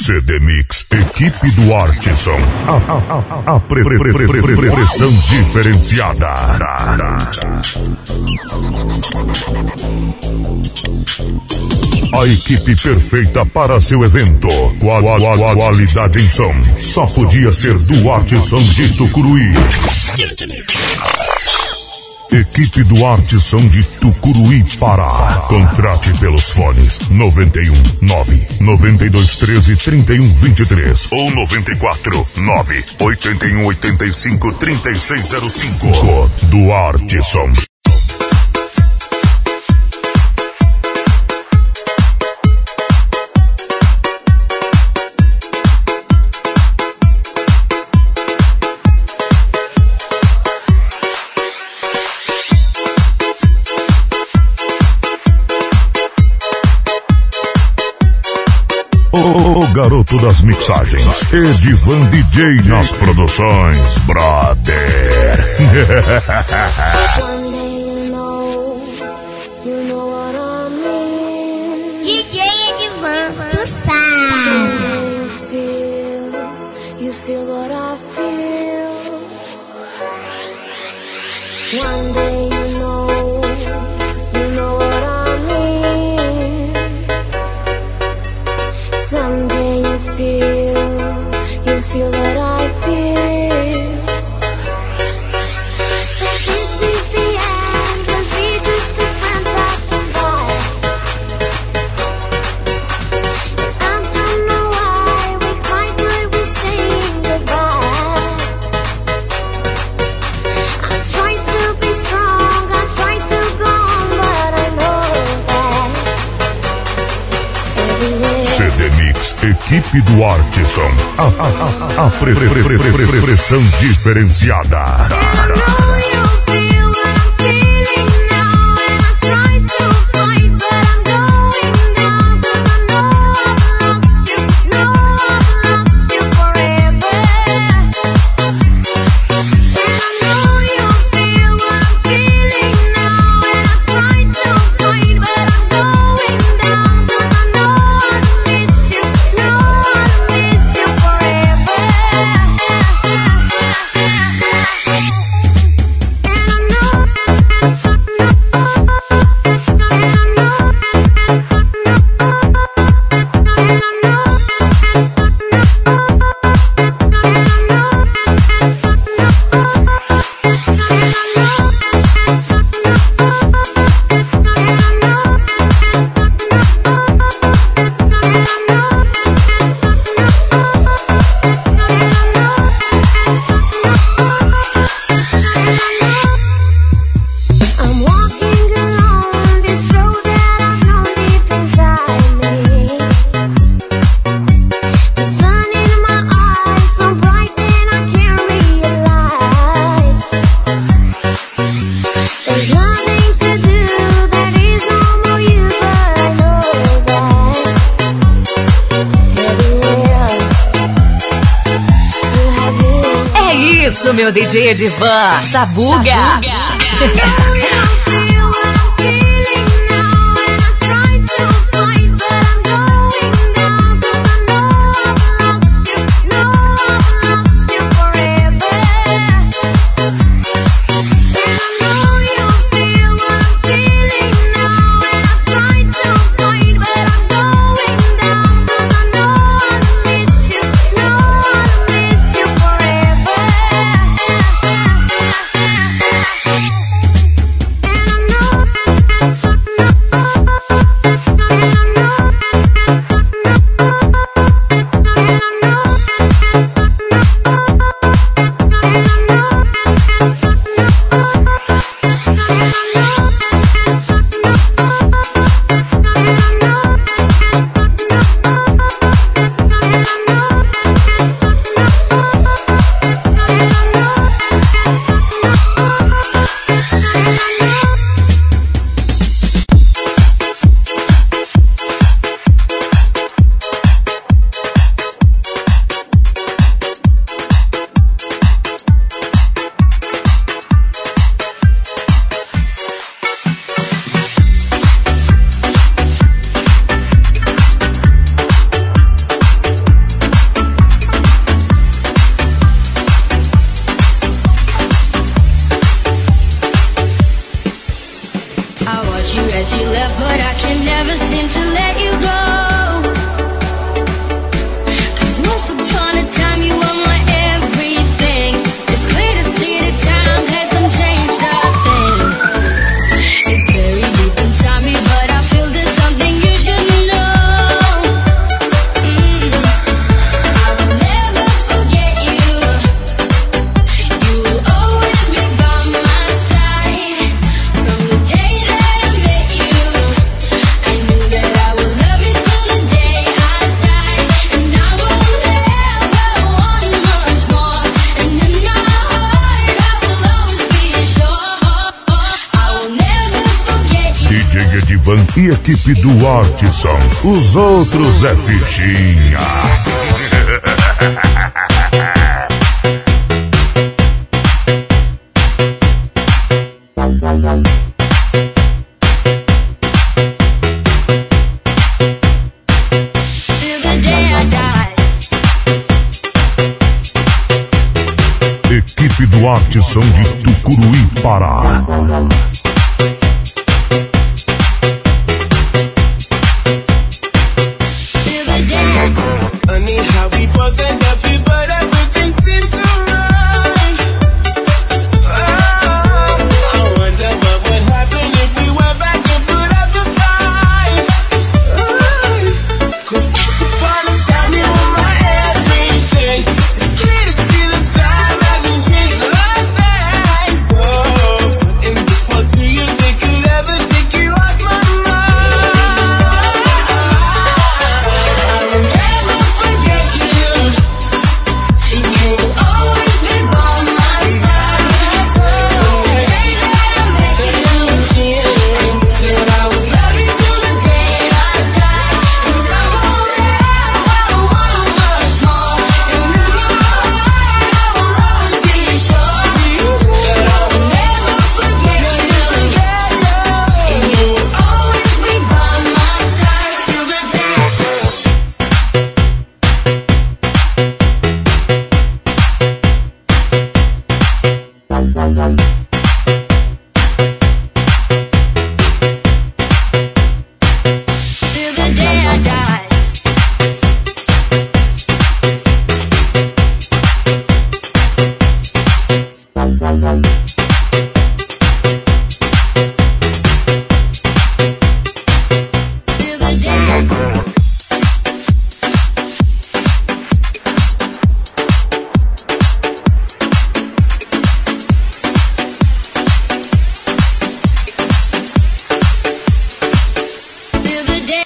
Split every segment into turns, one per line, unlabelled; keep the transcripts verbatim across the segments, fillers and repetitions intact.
C D Mix, equipe do Artisan. A, a, a, a pre, pre, pre, pre, pre, pre, pressão diferenciada. A equipe perfeita para seu evento. Qual, qual, qual, qualidade em som. Só podia ser do Artisan de Tucuruí. Equipe do Artisan de Tucuruí, Pará. Contrate pelos fones noventa e um, nove, noventa e dois, treze, trinta e um, vinte e três ou noventa e quatro, nove, oitenta e um, oitenta e cinco, trinta e seis zero cinco. Do Artisan. O garoto das mixagens, Edivan D J nas produções, brother.
D J Edivan, tu sabe. You feel what I feel. One day you know, you know what I mean. Someday you feel, you feel what I feel. So this is the end, we'll be just a friend passing by. I don't know why we cried when we saying goodbye. I try to be strong, I try to go on, but I know that everywhere.
C D Mix, equipe do Artisan. A, a, a, a pre, pre, pre, pre, pre, pre, pressão diferenciada.
Meu D J Edivan, Sabuga. Sabuga.
as you left, but I can never seem to let you go. Cause once upon a time you were my everything. It's clear to see that time hasn't changed a thing. It's very deep inside me, but I feel there's something you should know. Mm. I will never forget you. You will always be by my side. From the day that I met you, I knew that I would love you till the day I die. And I will never want much more. And in my heart I will always be sure. I will never forget you.
D J Edivan e equipe do Arte são Os Outros é Fichinha.
Till the day I die.
Equipe do Arte são de Tucuruí, Pará.
Till the day I die.
Funny how we both end up here, but everything seems so right. Oh, I wonder what would happen if we went back and put up a fight. Oh, cause once upon a time you were my everything. It's clear to see the time hasn't changed a thing. Oh, in this world, do you think could ever take you off my mind?
I will never forget you. You will always be by my side. From the day that I met you, I knew that I would love you till the day I die. And I will never want much more. And in my heart I will always be sure that I will never forget you. And you will always be by my side till the day I die. Till the day I die. Till the day I die. Till the day.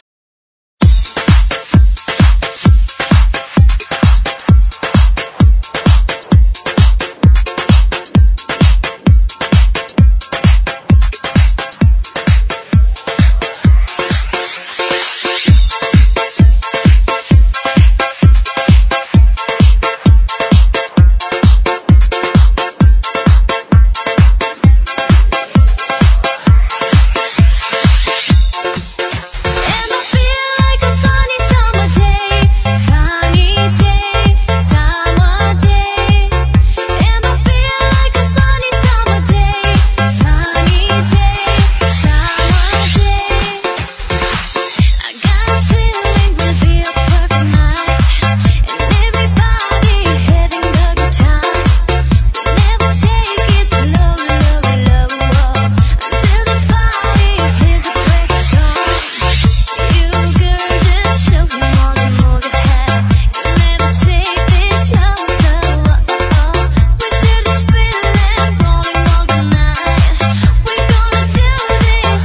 And I feel like a sunny summer day, sunny day, summer day. And I feel like a sunny summer day, sunny day, summer day. I got a feeling we'll be a perfect night, and everybody having a good time. We'll never take it slow, low, low, until this body is a perfect song. You girl, just show me all the more you have. You'll never take this slow, slow. We share this feeling, rolling all the night. We're gonna do this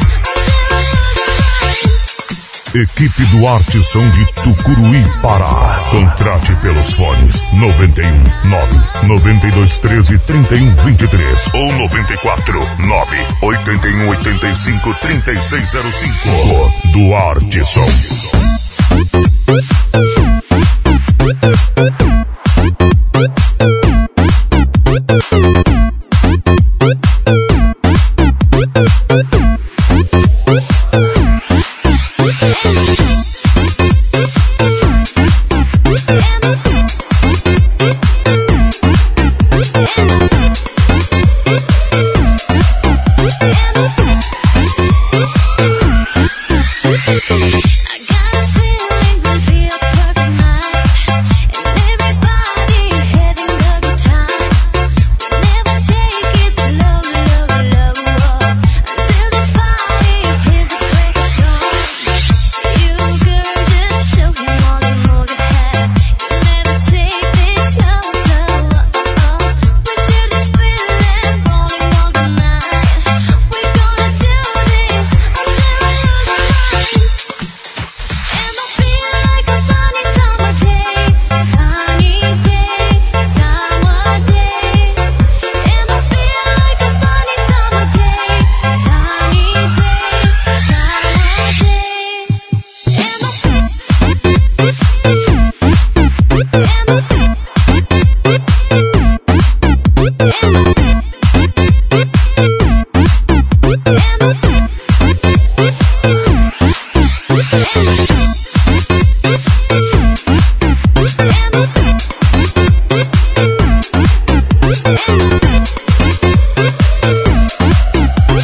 until we lose our minds.
Equipe do Arte são de Tucuruí, Pará. Contrate pelos fones noventa e um, nove, noventa e dois, treze, trinta e um, vinte e três ou noventa e quatro, nove, oitenta e um, oitenta e cinco, trinta e seis zero cinco. Do Arte são.
And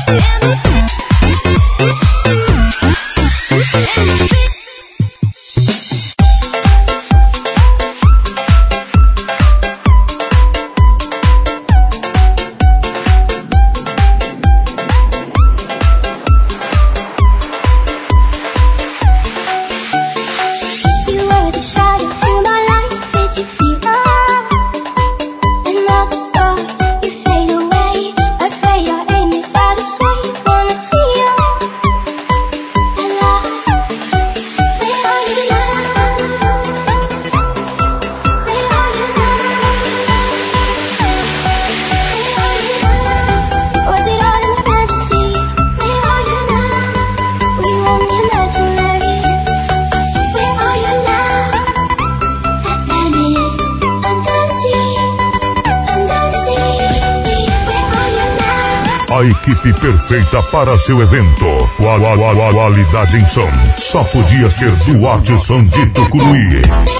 A equipe perfeita para seu evento. Qual, qual, qual, qualidade em som. Só podia ser Duarte Som de Tucuruí.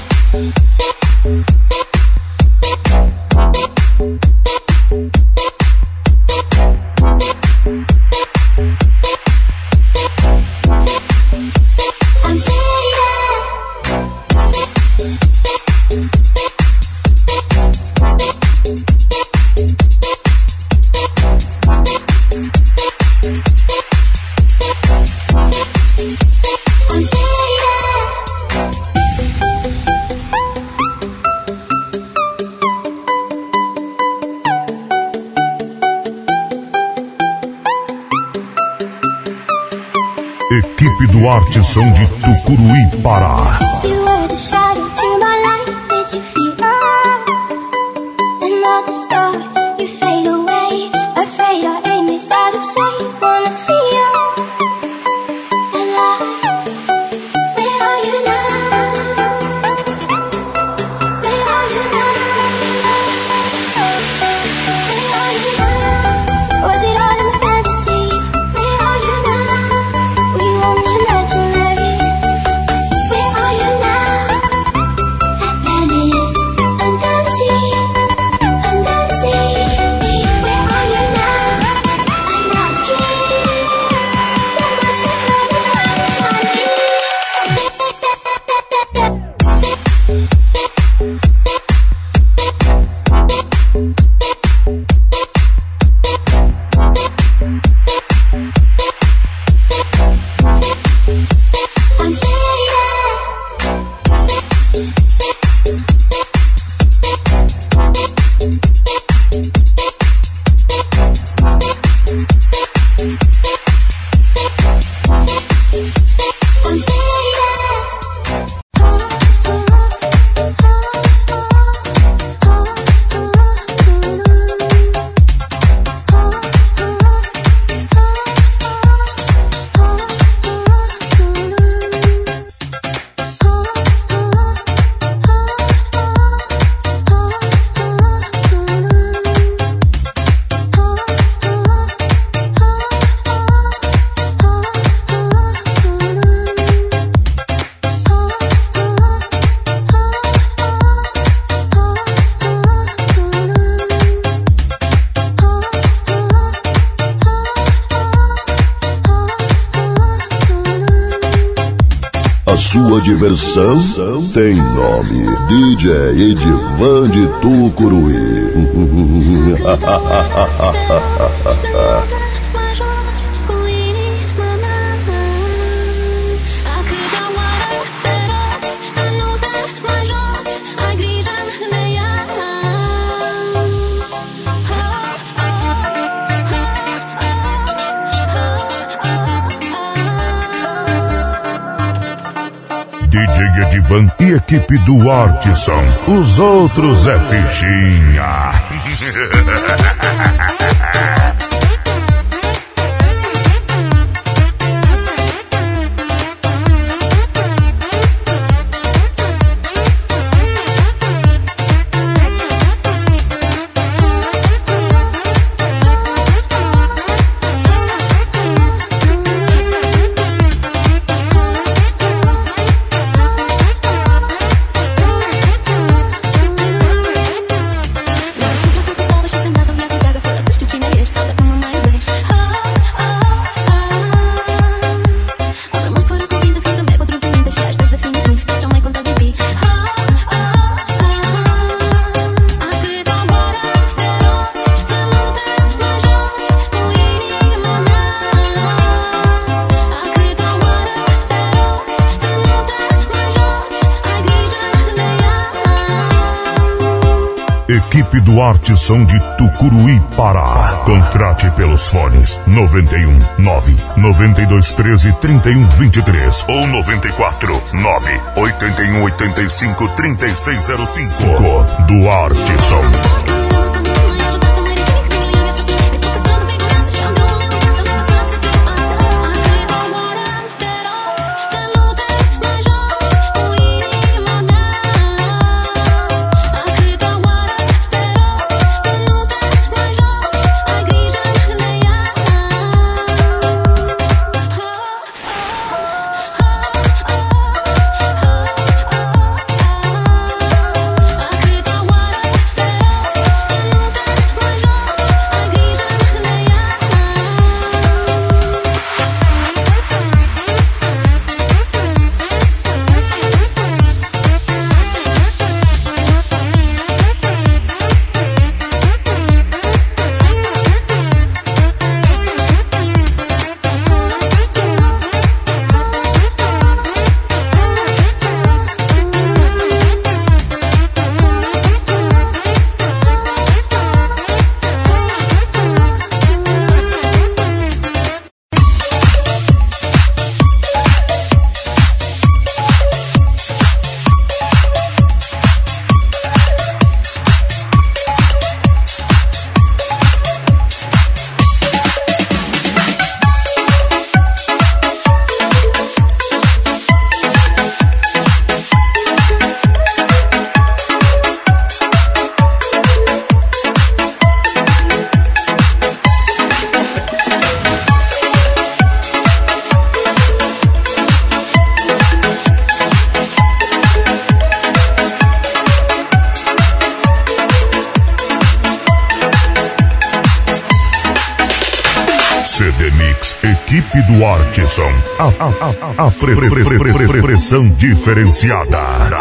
Equipe Duarte Som de Tucuruí, Pará.
You were the shadow to my light. Did you feel us? Another star, you fade away. Afraid our aim is out of sight. Wanna see you alive. Where are you now? Where are you now? Where are you now? Was it all in a fantasy? Where are you now? We only imaginary. Where are you now? Atlantis, under sea, under sea. Where are you now? I'm not dreaming. The monsters running out inside me. I'm
A sua diversão tem nome. D J Edivan de Tucuruí.
D J Edivan e equipe Duarte Som. Os outros é fichinha.
Tava
Duarte Som de Tucuruí, Pará. Contrate pelos fones noventa e um, nove, noventa e dois, treze, trinta e um, vinte e três ou noventa e quatro, nove, oitenta e um, oitenta e cinco, trinta e seis zero cinco. Duarte Som. C D Mix, equipe Duarte Som. A, a, a, a pre, pre, pre, pre, pre, pre, pressão diferenciada.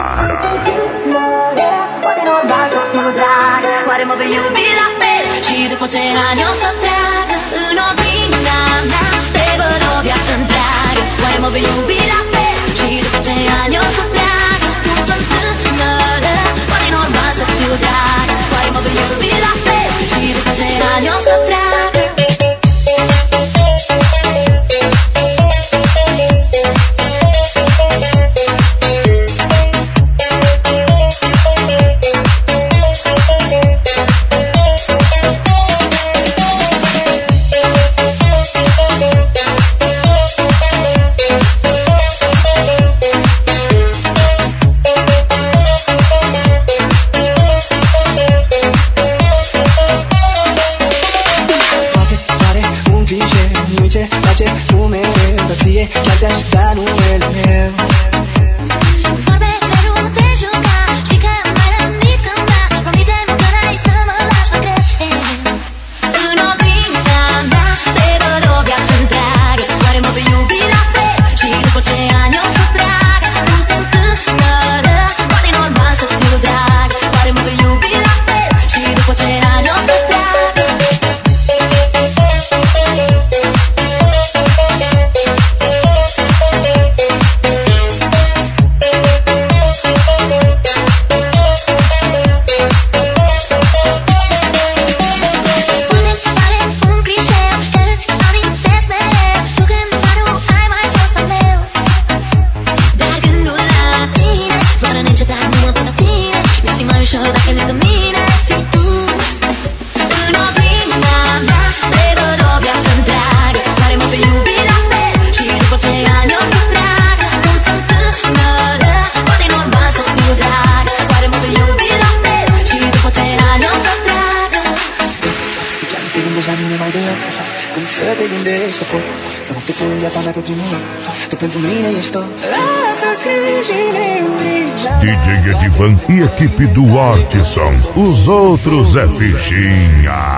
D J Edivan e equipe Duarte Som. Os outros é fichinha.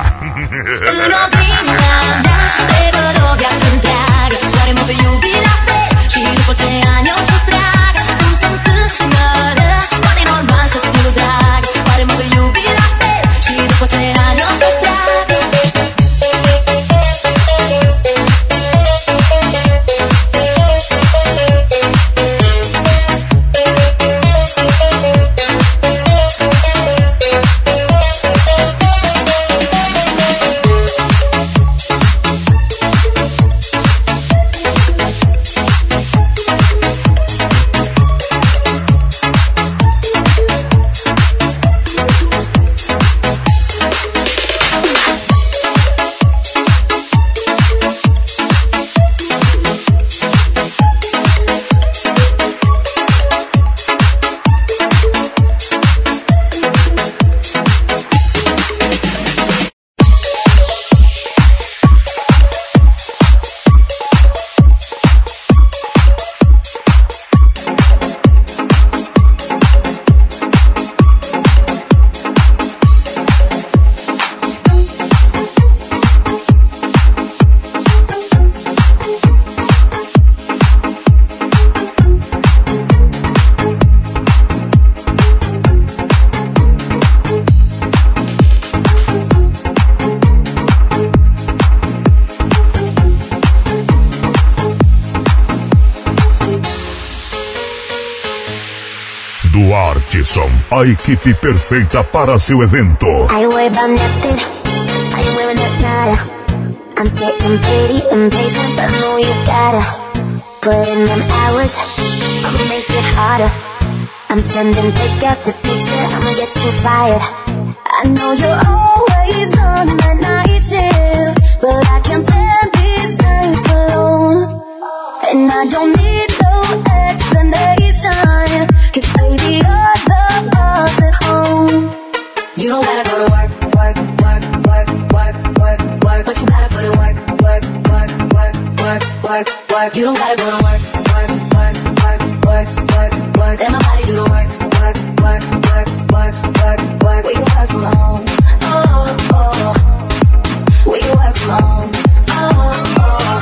Artisan, a equipe perfeita para seu evento.
I worry about nothing. I ain't wearing that nada. I'm sitting pretty impatient, but I know you gotta put in them hours. I'ma make it harder. I'm sending pick up the picture. I'ma get you fired. I know you're always on the night shift, but I can't stand these nights alone. And I don't need no explanation, 'cause baby you're the boss at home. You don't gotta go to work, work, work, work, work, work, work, but you gotta put in work, work, work, work, work, work, work. You don't gotta go to work, work, work, work, work, work, work. Let my body do the work, work, work, work, work, work, work. We can work from home, oh, oh. We can work from home, oh, oh.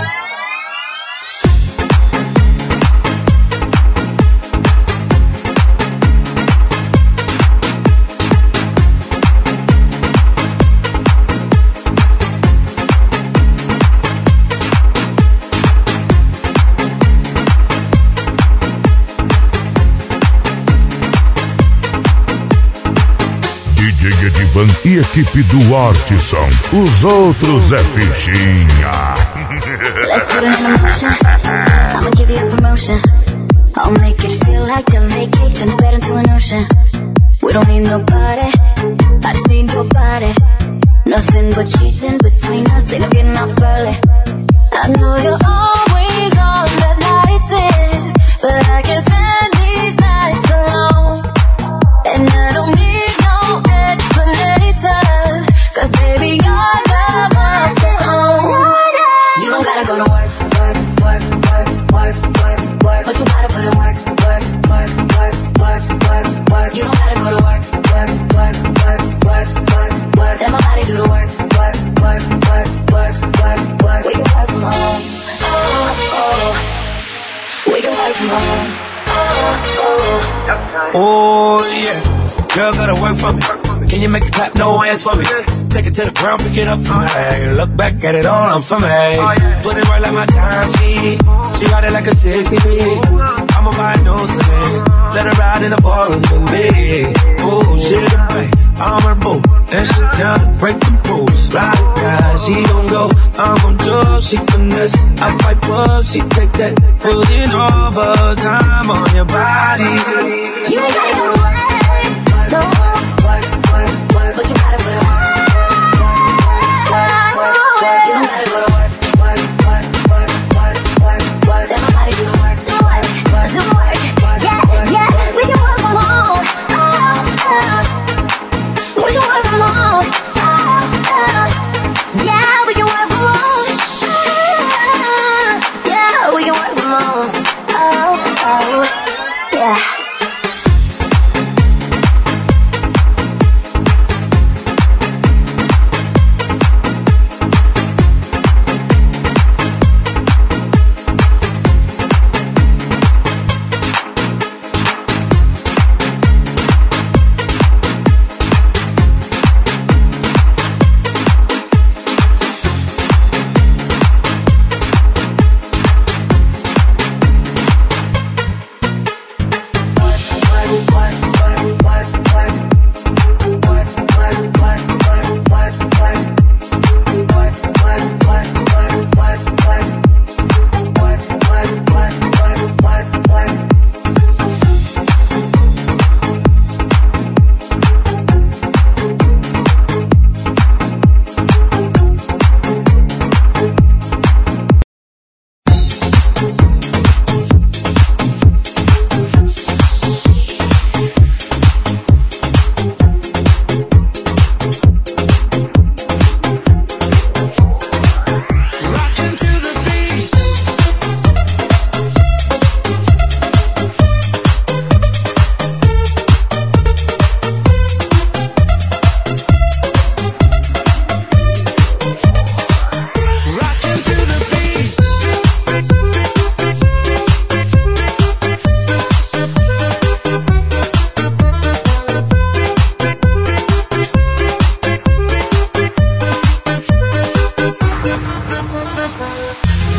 D J Edivan e equipe do Artisan, os outros é fichinha.
Let's put it in motion. I'ma give you a promotion. I'll make it feel like a vacate. Turn the bed into an ocean. We don't need nobody. I just need your body. Nothing but cheating between us. Ain't no getting off early. I know you're always on that night shift, but I can't stand these nights alone. And I don't need no explanation, 'cause baby you're the boss at home. You don't gotta go to work, work, work, work, work, work, work, but you gotta put in work, work, work, work, work, work, work. You don't gotta go to work, work, work, work, work, work, work. Let my body do the work, work, work, work, work, work, work. We can work from home, oh, oh. We can work from home, oh, oh.
Oh yeah, girl gotta work for me. Can you make it clap, no hands for me? Take it to the ground, pick it up for me. Look back at it all, I'm for me. Put it right like my time sheet. She got it like a sixty feet. I'ma buy a new cement. Let her ride in the ballroom with me. Oh shit, babe, I'm her boo, and she down to break the rules. Ride or die, she gon' go, I'm gon' do. She finesse, I fight up, she take that. Putting overtime on your body.
You ain't gotta go to work, no. But you gotta put in work, work, work, work, work. You don't gotta go to work, work, work, work, work, work, work. Let my body do the work, do work, do work. Yeah, yeah, we can work from home, oh, oh. We can work from home, oh, oh. Yeah, we can work from home, oh, yeah, we can work from home, oh, oh, yeah.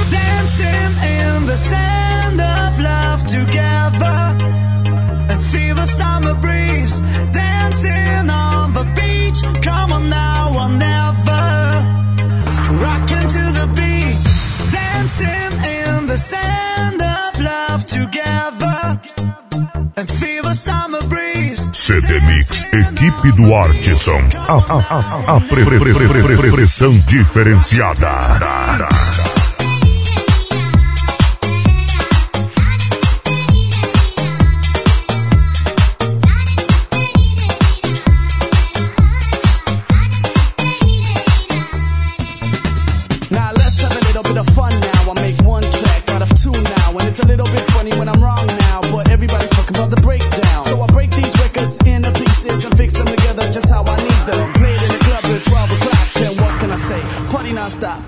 the sand of love together and feel feel the summer breeze, dancing on the beach. Come on now or never, rocking to the beat, dancing in the sand of love together, and feel the summer breeze.
C D Mix, equipe do Artisson, a, a, a, a pre, pre, pre, pre, pre, pre, pressão diferenciada.
Now let's have a little bit of fun now. I make one track out of two now, and it's a little bit funny when I'm wrong now, but everybody's talking about the breakdown. So I break these records into pieces and fix them together just how I need them. Play it in the club at twelve o'clock, then what can I say? Party non-stop.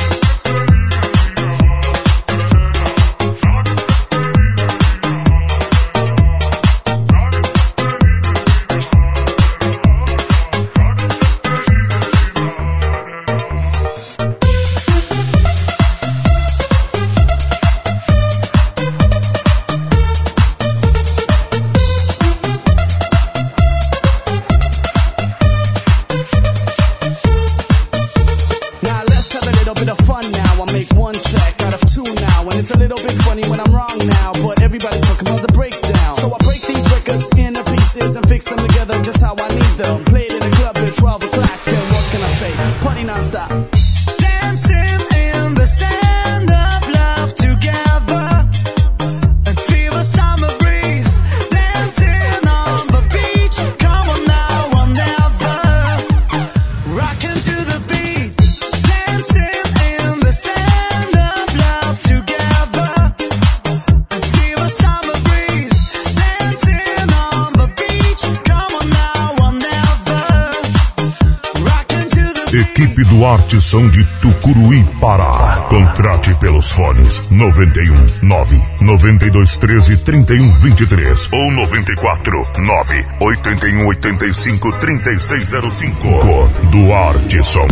Equipe do Artisson de Tucuruí, Pará. Contrate pelos fones noventa e um, nove, noventa e dois, treze, trinta e um, vinte e três ou noventa e quatro, nove, oitenta e um, oitenta e cinco, trinta e seis zero cinco. Do Artisson.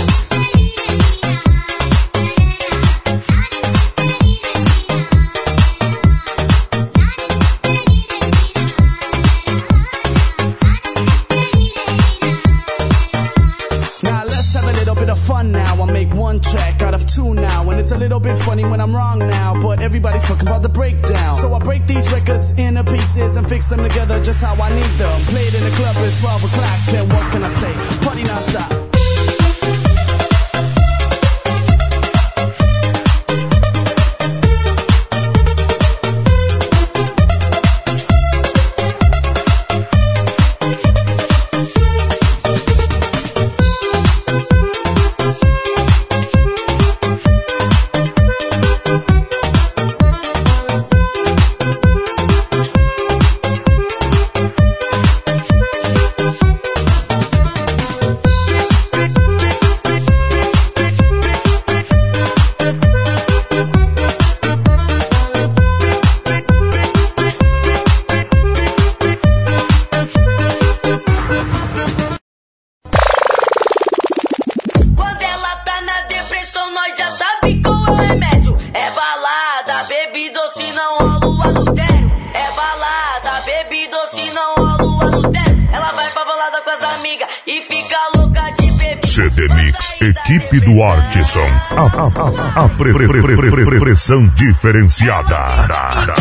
When I'm wrong now, but everybody's talking about the breakdown. So I break these records into pieces and fix them together just how I need them. Play it in the club at twelve o'clock, then what can I say? Party non-stop.
C D Mix, equipe do Artisson, a, a, a, a pre, pre, pre, pre, pre, pre, pressão diferenciada.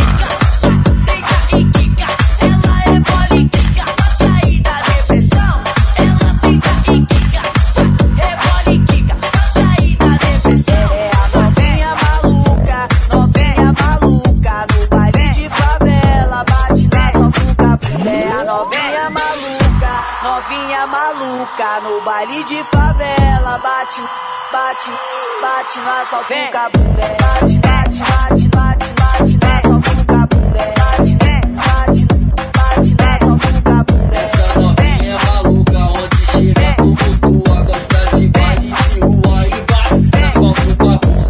No baile de favela, bate, bate, bate na só fica bunda. Bate, bate, bate, bate, bate na só fica bunda. Bate, bate, bate na só fica bunda.
Essa novinha é maluca, onde chega tu flutua, gosta de baile de rua e bate nas mãos do babunda.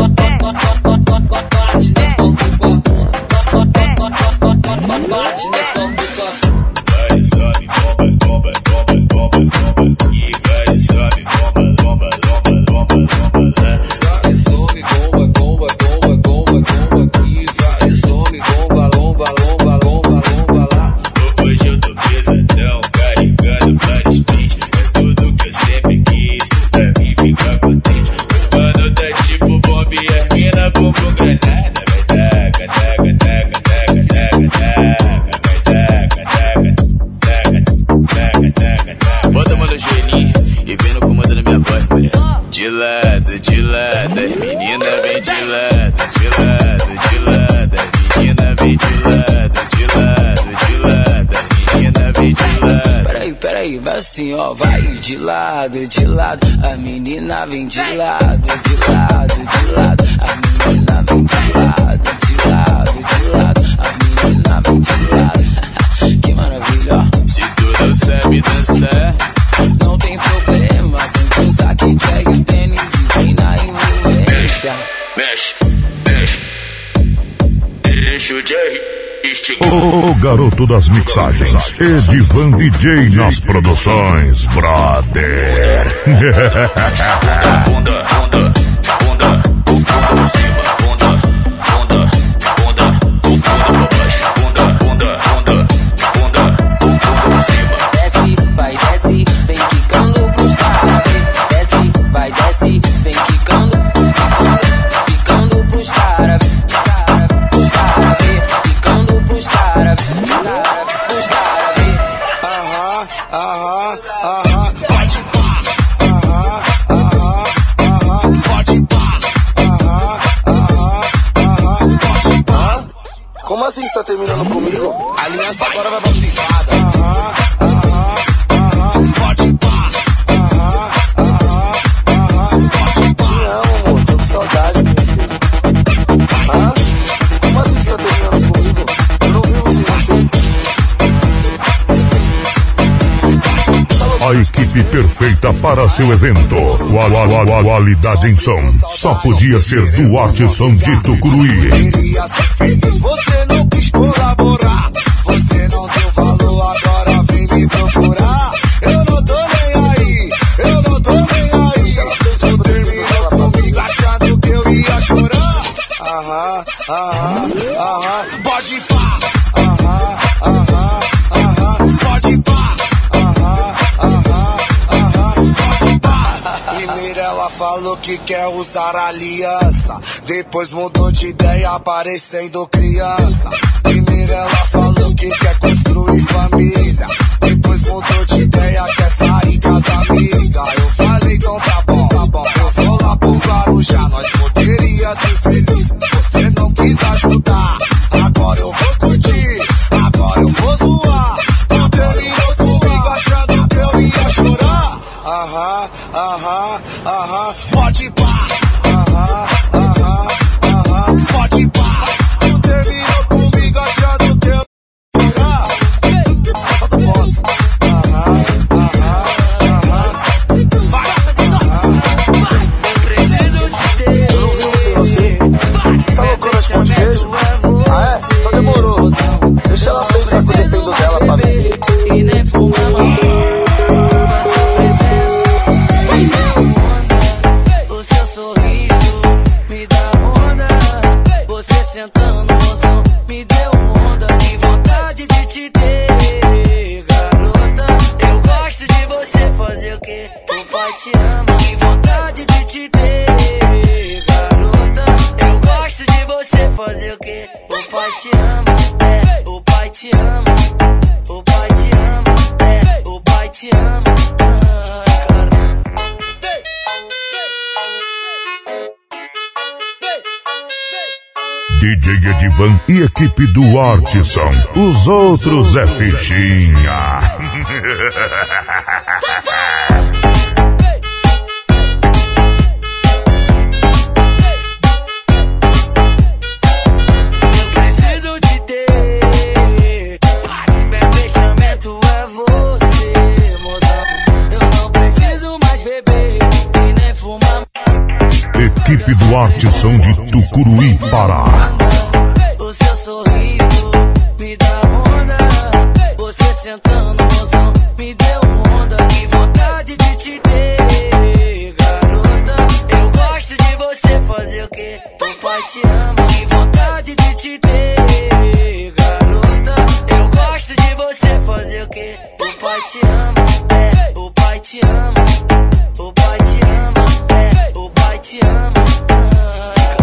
Bate nas mãos do babunda. Bate nas mãos do babunda. Sobe, bomba, bomba, bomba, bomba.
e as mina bumbum granada. Vai taca, taca, taca, taca, taca, taca, taca, taca, taca, taca. Bota a mão no joelhinho e vem no comando da minha voz, mulher. De lado, de lado, as meninas vem de lado, de lado, de lado, as meninas vem de lado, de lado, de lado, as meninas vem de lado.
Peraí, peraí, vai assim, ó, vai de lado, de lado, a menina vem de lado, de lado, de lado, a menina vem de lado, de lado, de lado, a menina vem de lado. Que maravilha, ó.
Se tu não sabe dançar,
não tem problema, vem com saque, tag, o tênis e vem na envolvência.
mexe, mexe, deixa o Jerry esticar.
O garoto das mixagens, Edivan D J nas produções, brother.
Bunda, bunda, bunda, bunda pra cima, bunda, bunda, bunda, bunda pra baixo, bunda, bunda, bunda, bunda, bunda pra cima.
Desce, vai, desce, vem quicando pros caras. Desce, vai, desce, vem quicando, quicando pros caras. Pros caras, quicando pros caras. Pros caras,
aham, aham, aham, pode pá, aham, aham, aham, pode pá, aham, aham, aham, pode pá. Como assim você tá terminando comigo? A aliança agora vai pra privada. Aham, aham, aham, pode pá, aham, aham, aham, pode pá. Te amo, amor, tô com saudade, princesa. Hã? Como assim você tá terminando comigo? Eu não vivo sem você.
A equipe perfeita para seu evento. Qualidade em som. Só podia ser Duarte Som de Tucuruí.
Queria ser feliz, você não quis colaborar. Você não deu valor, agora vem me procurar. Eu não tô nem aí, eu não tô nem aí. Você terminou comigo achando que eu ia chorar. Aham, aham, aham, pode pá. Aham, aham, aham, pode pá. Aham, aham, aham, pode pá. Primeiro ela falou que quer usar aliança, depois mudou de ideia parecendo criança. Primeiro ela falou que quer construir família, depois mudou de ideia, quer sair com as amigas. Eu falei então tá bom, tá bom, eu vou lá pro Guarujá, nós poderia ser feliz, você não quis ajudar. Agora eu vou curtir, agora eu vou zoar. Tu terminou comigo achando que eu ia chorar. Aham, aham, aham, pode pá. Aham, aham, aham, pode pá. Tu terminou comigo achando que eu ia chorar. Bota foto. Aham, aham, aham, vai, aham. Eu não vivo sem você. Você tá loucando as pão de queijo? Ah é? Então demorou. Deixa ela pensar que eu dependo dela pra viver.
e nem fumava. O seu sorriso me dá onda. Você sentando no mozão me deu onda. Que vontade de te ter, garota. Eu gosto de você fazer o que o pai te ama. Que vontade de te ter, garota. Eu gosto de você fazer o que o pai te ama. É, o pai te ama. O pai te ama. É, o pai te ama. Ah, cara.
D J Edivan e equipe Duarte são os outros é fichinha.
Eu preciso te ter. Meu fechamento é você, mozão. Eu não preciso mais beber e nem fumar.
Equipe Duarte Som de Tucuruí, Pará.
O seu sorriso me dá onda. Você sentando, mozão, me deu onda. Que vontade de te ter, garota. Eu gosto de você fazer o que o pai te ama. Que vontade de te ter, garota. Eu gosto de você fazer o que o pai te ama. É, o pai te ama. O pai te ama. É, o pai te ama. Ah,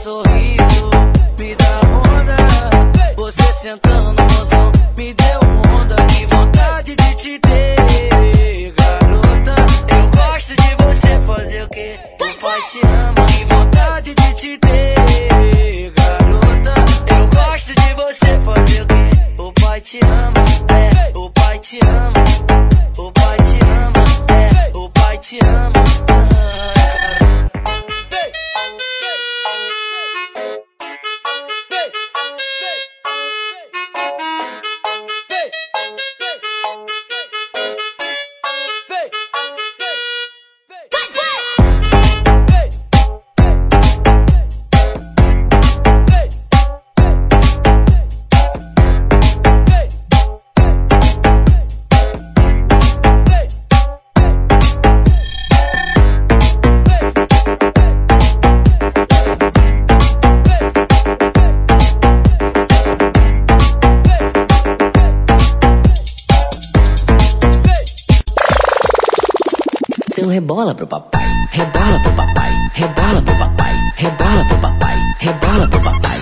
sorriso me dá onda. Você sentando, mozão, me deu onda. Que vontade de te ter, garota. Eu gosto de você fazer o quê? O pai te ama. Que vontade de te ter, garota. Eu gosto de você fazer o quê? O pai te ama, é, o pai te ama. O pai te ama, é, o pai te ama.
Então rebola pro papai, rebola pro papai, rebola pro papai, rebola pro papai, rebola pro papai.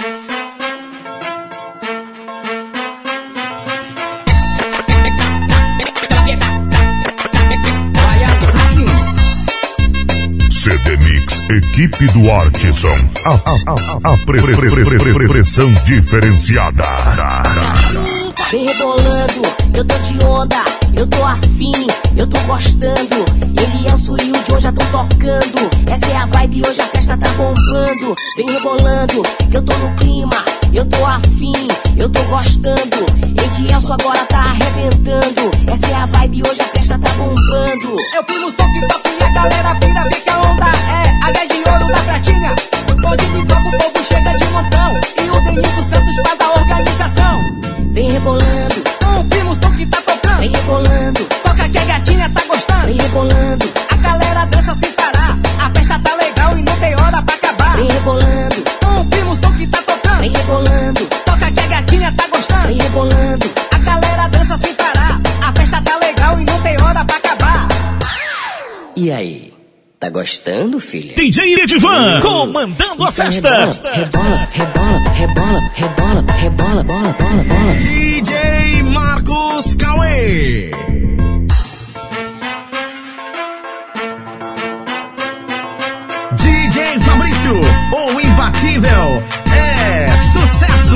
C D Mix, equipe do Artisan. A, a, a, a pre, pre, pre, pre, pre, pre, pressão diferenciada.
Vem rebolando, eu tô de onda, eu tô afim, eu tô gostando. Elielso e o Joe já tão tocando. Essa é a vibe, hoje a festa tá bombando. Vem rebolando, que eu tô no clima, eu tô afim, eu tô gostando. Elielso agora tá arrebentando. Essa é a vibe, hoje a festa tá bombando.
Eu fui no som que toca e a galera pira, vê que a onda é a dez de ouro da pratinha. Pode me toca, o povo chega de montão. E o Denilson Santos faz a organização.
Vem rebolando,
um primo som que tá tocando.
Vem rebolando,
toca que a gatinha tá gostando.
Vem rebolando,
a galera dança sem parar. A festa tá legal e não tem hora pra acabar.
Vem rebolando,
um primo som que tá tocando.
Vem rebolando,
toca que a gatinha tá gostando.
Vem rebolando,
a galera dança sem parar. A festa tá legal e não tem hora pra acabar.
E aí? Tá gostando, filha?
D J Edivan, comandando a festa.
Rebola, rebola, rebola, rebola, rebola, bola, bola, bola.
D J Marcos Cauê. D J Fabrício, o imbatível, é sucesso.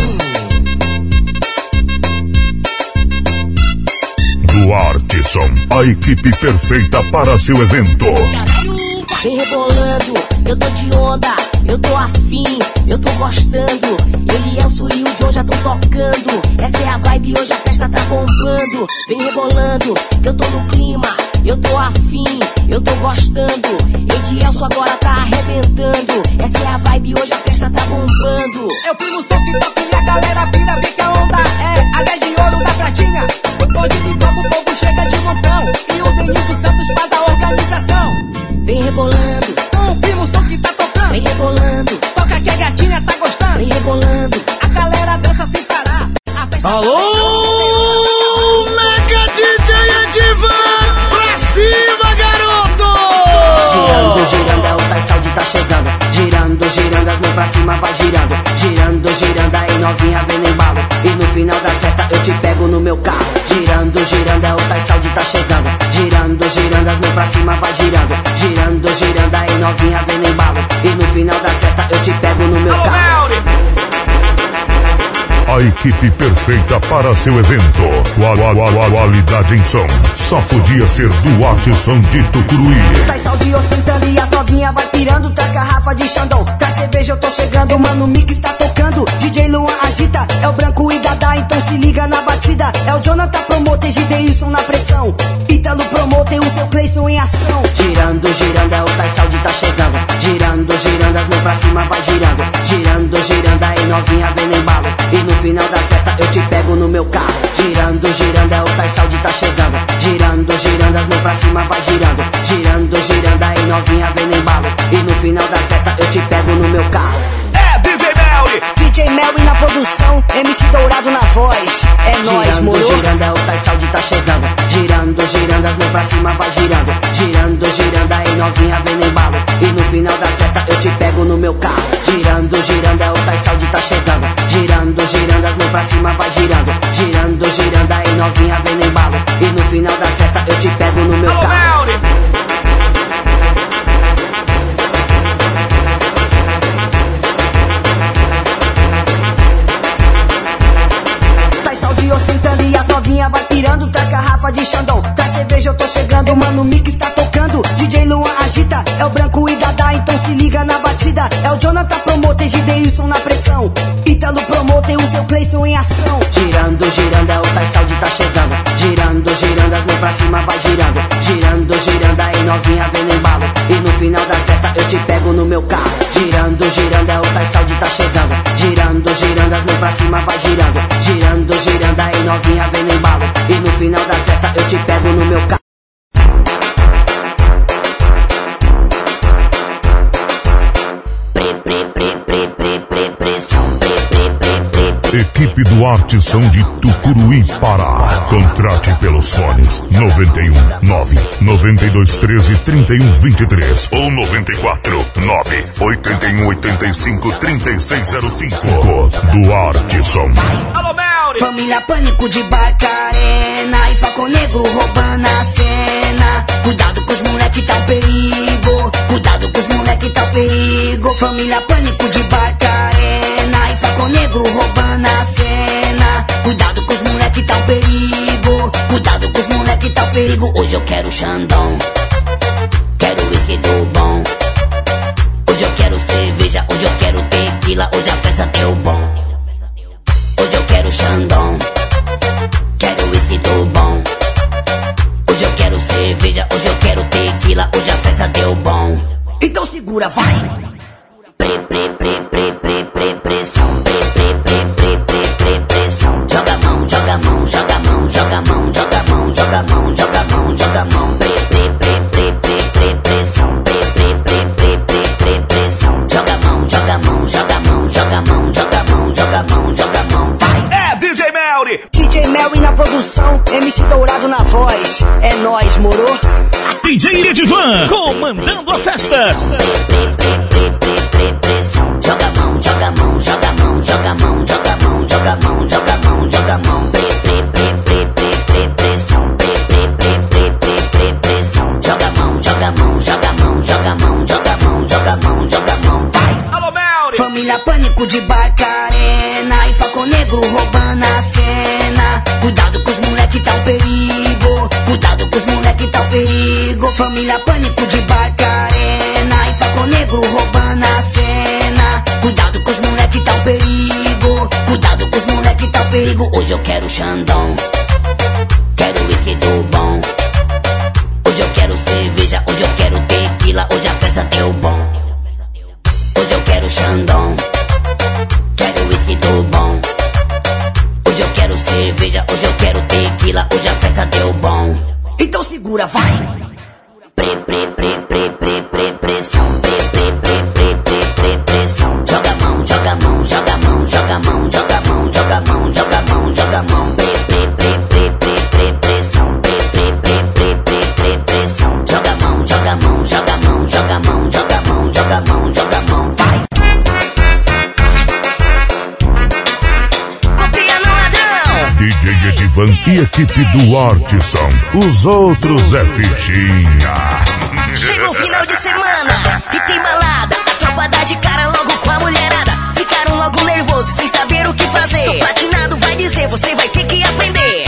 Do Artisan, a equipe perfeita para seu evento.
Vem rebolando, eu tô de onda, eu tô afim, eu tô gostando. Elielso e o Joe já tão tocando. Essa é a vibe, hoje a festa tá bombando. Vem rebolando, que eu tô no clima, eu tô afim, eu tô gostando. Elielso agora tá arrebentando. Essa é a vibe, hoje a festa tá bombando.
Eu fui no som que toca e a galera pira, vê que a onda é a dez de ouro da pratinha. Pode me toca, o povo chega de montão. E o Denilson Santos faz a organização.
Vem rebolando,
um primo som que tá tocando.
Vem rebolando,
toca que a gatinha tá gostando.
Vem rebolando,
a galera dança sem parar. A festa
alô, Mega D J Edivan, pra cima, garoto!
Girando, girando, o Tai Saúde tá chegando. Girando, girando, as mãos pra cima vai girando. Girando, girando, aí novinha vem no embalo. E no final da festa eu te pego no meu carro. Girando, girando, o Tai Saúde tá chegando. Girando, girando, as mãos pra cima vai girando. Girando, girando, aí novinha vem no embalo. E no final da festa eu te pego no meu carro.
A equipe perfeita para seu evento. Qualidade em som. Só podia ser do Artisan de Tucuruí.
Tai Saúde ostentando e as novinhas vai pirando. Traz garrafa de Xandão, traz cerveja, eu tô chegando. O Mano Mix tá tocando, D J Luan agita. É o Branco e Dada, então se liga na batida. É o Jonathan Promoter, G D Wilson na pressão. Ítalo Promoter, o seu Cleison em ação.
Girando, girando, é o Tai Saúde tá chegando. Girando, girando, as mãos pra cima vai girando. Girando, girando, aí novinha vem no embalo. E no final da festa eu te pego no meu carro. Girando, girando, é o Tai Saúde tá chegando. Girando, girando, as mãos pra cima vai girando. Girando, girando, aí novinha vem no embalo. E no final da festa eu te pego no meu carro.
É D J Melly,
D J Melly na produção, M C Dourado na voz. É nóis, moro?
Girando, girando, é o Tai Saúde tá chegando. Girando, girando, as mãos pra cima vai girando. Girando, girando, aí novinha vem no embalo. E no final da festa eu te pego no
no meu carro. Girando, girando, é o Thai Saúde tá chegando. Girando, girando, as mãos pra cima vai girando. Girando, girando, aí novinha vem no embalo. E no final da festa eu te pego no meu carro. Thai Saúde ostentando e as novinha vai pirando. Traz garrafa de Xandão, traz cerveja, eu tô chegando. Mano, o Mix tá tocando, D J Luan agita. É o Branco e Dada, então se liga na batida. É o Jonathan Promoter, Gideilson na pressão. Ítalo Promoter, o seu Cleison em ação. Girando, girando, é o Thai Saúde tá chegando. Girando, girando, as mãos pra cima vai girando. Girando, girando, aí novinha vem no embalo. E no final da festa eu te pego no meu carro. Girando, girando, é o Thai Saúde tá chegando. Girando, girando, as mãos pra cima vai girando. Girando, girando, aí novinha vem no embalo. E no final da festa eu te pego no meu carro.
Equipe do Arte Som de Tucuruí, Pará. Contrate pelos fones noventa e um nove noventa e dois treze trinta e um vinte e três ou noventa e quatro nove oitenta e um oitenta e cinco trinta e seis zero cinco. Do Arte Som.
Família Pânico de Barcarena e Falcão Negro roubando a cena. Cuidado com os moleque tá um perigo. Cuidado com os moleque tá um perigo. Família Pânico de Barcarena e Falcão Negro roubando a cena. Cuidado com os moleque tá um perigo. Cuidado com os moleque tá um perigo. Hoje eu quero Xandão, quero whisky do bom. Hoje eu quero cerveja, hoje eu quero tequila. Hoje a festa deu bom. Hoje eu quero Xandão, quero whisky do bom. Hoje eu quero cerveja, hoje eu quero tequila. Hoje a festa deu bom. Então segura, vai! Pre, pre, pre, pre, pre, pre, pressão. Pre, pre, pre, pre, pre, pre, pressão. Joga a mão, joga a mão, joga a mão, joga a mão, joga a mão, joga a mão, joga a mão, joga a mão. Pre, pre, pre, pre, pre, pre, pressão. Pre, pre, pre, pre, pre, pre, pressão. Joga a mão, joga a mão, joga a mão, joga a mão, joga a mão, joga a mão, joga a mão, vai!
É D J Melry!
D J Melry na produção, M C Dourado na voz. É nóis, moro?
D J Edivan comandando a festa.
Joga a mão, joga a mão, joga a mão, joga a mão, joga a mão, joga a mão, joga a mão, joga a mão. Pre, pre, pre, pre, pre, pre, pressão. Pre, pre, pre, pre, pre, pre, pressão. Joga a mão, joga a mão, joga a mão, joga a mão, joga a mão, joga a mão, joga a mão, vai!
Alô, Melry!
Família Pânico de Barcarena e Falcão Negro roubando a cena. Cuidado com os moleque tá um perigo. Cuidado com os moleque tá um perigo. Família Pânico de Barcarena e Falcão Negro roubando a cena. Cuidado com os moleque tá um perigo. Cuidado com os moleque tá um perigo. Hoje eu quero Xandão, quero whisky do bom. Hoje eu quero cerveja, hoje eu quero tequila. Hoje a festa deu bom. Hoje eu quero Xandão, quero whisky do bom. Hoje eu quero cerveja, hoje eu quero tequila. Hoje a festa deu bom. Então segura, vai! Pre, pre, pre, pre, pre, pre, pressão. Pre, pre, pre, pre, pre, pre, pressão. Joga a mão, joga a mão, joga a mão, joga a mão, joga a mão, joga a mão, joga a mão, joga a mão. Pre, pre, pre, pre, pre, pre, pressão. Pre, pre, pre, pre, pre, pre, pressão. Joga a mão, joga a mão, joga a mão, joga a mão, joga a mão, joga a mão, joga a mão, vai!
D J Edivan e equipe do Arte Som. Os outros é fichinha.
Chegou o final de semana e tem balada. A tropa dá de cara logo com a mulherada. Ficaram logo nervosos sem saber o que fazer. O platinado vai dizer, você vai ter que aprender.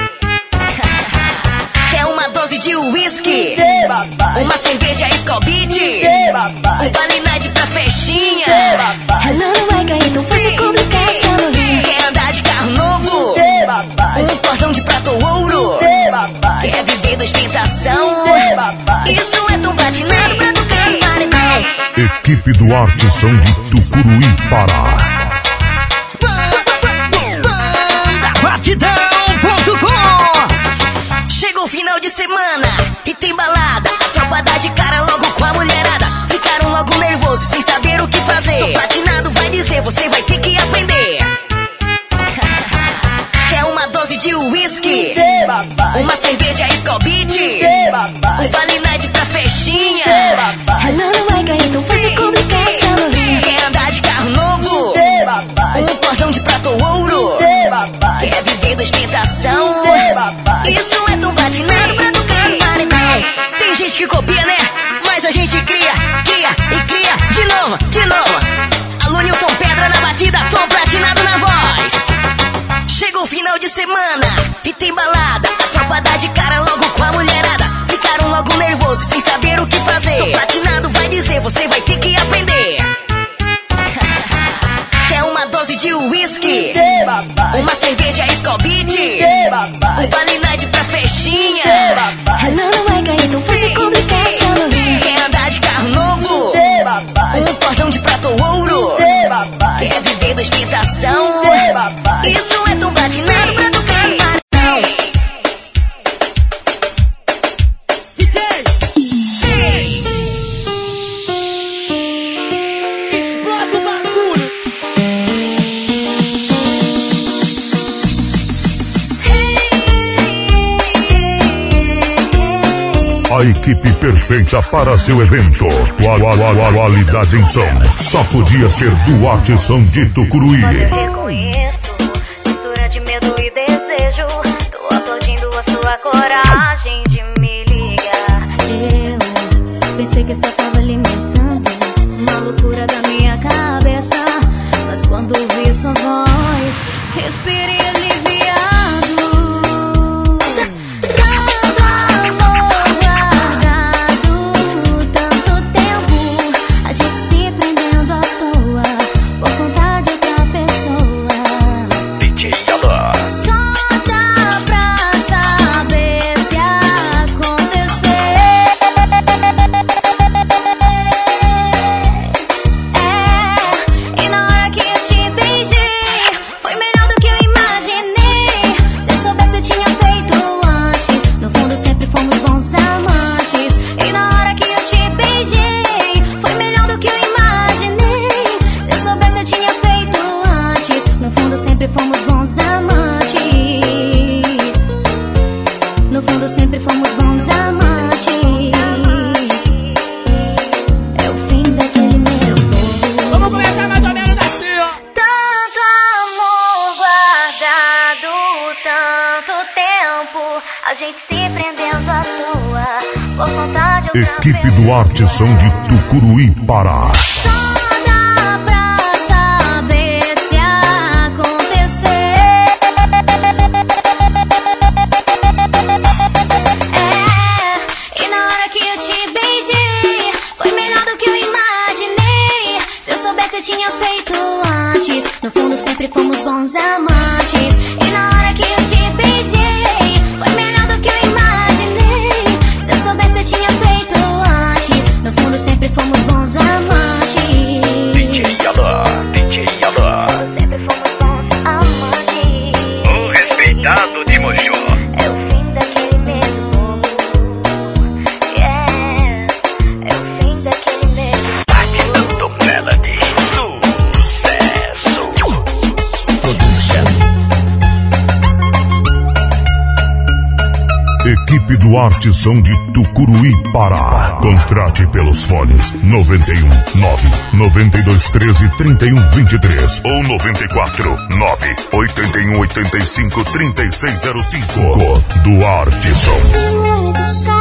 É uma dose de uísque, uma cerveja Skol Beat, um Vale Night pra festinha.
Ela não vai cair, então faça complicação.
Quer andar de carro novo, um cordão de prata ou ouro. Quer viver da ostentação, isso é tão platinado pra tocar no paredão.
Equipe do Arte Som de Tucuruí, Pará.
Batidão ponto com.
Chegou o final de semana e tem balada. A tropa dá de cara logo com a mulherada. Ficaram logo nervosos sem saber o que fazer. O platinado vai dizer, você vai ter que aprender. É uma dose de uísque, uma cerveja Skol Beat, um Vale Night pra festinha.
Ela não vai cair, então faça complicação.
semana e tem balada. A tropa dá de cara logo com a mulherada. Ficaram logo nervosos sem saber o que fazer. Tô platinado, vai dizer, você vai ter que aprender. Quer uma dose de uísque? Uma cerveja Skol Beat? Um Vale Night pra festinha?
Não vai cair tão fácil complicar seu nome.
Quer andar de carro novo? Um cordão de prata ou ouro? Quer viver da ostentação? Isso é tão platinado pra tocar no paredão. D J!
Explode o bagulho!
A equipe perfeita para seu evento. Qual- qual- qual- Qualidade em som. Só podia ser Duarte Som de Tucuruí.
Mistura de medo e desejo. Tô aplaudindo a sua coragem de me ligar. Eu pensei que só tava alimentando uma loucura da minha cabeça. Mas quando ouvi sua voz, respirei aliviado. Tanto amor guardado, tanto tempo, a gente se prendendo à toa por conta de outra pessoa.
D J Alô.
Só dá pra saber se acontecer. É, e na hora que eu te beijei, foi melhor do que eu imaginei. Se eu soubesse eu tinha feito antes. No fundo sempre fomos bons amantes. E na hora que eu te beijei, foi melhor do que eu imaginei. Se eu soubesse eu tinha feito antes. No fundo sempre fomos bons amantes. No fundo sempre fomos bons amantes. É o fim daquele meu povo.
Vamos começar mais ou menos assim, ó.
Tanto amor guardado, tanto tempo, a gente se prendendo à toa por conta de outra
Equipe Duarte Som de Tucuruí, Pará.
Dá pra saber se acontecer. É, e na hora que eu te beijei, foi melhor do que eu imaginei. Se eu soubesse eu tinha feito antes. No fundo sempre fomos bons amantes. E na hora que eu te beijei, foi melhor do que eu imaginei. Se eu soubesse eu tinha feito antes. No fundo sempre fomos bons amantes.
D J Alô. D J Alô.
Sempre fomos bons amantes.
O respeitado de Mojo.
É o fim daquele mesmo povo. Yeah, é o fim daquele mesmo.
Batidão Melody. Sucesso. Production.
Equipe Duarte Som de Tucuruí, Pará. Contrate pelos fones noventa e um nove noventa e dois treze trinta e um vinte e três ou noventa e quatro nove oitenta e um oitenta e cinco trinta e seis zero cinco. Duarte Som.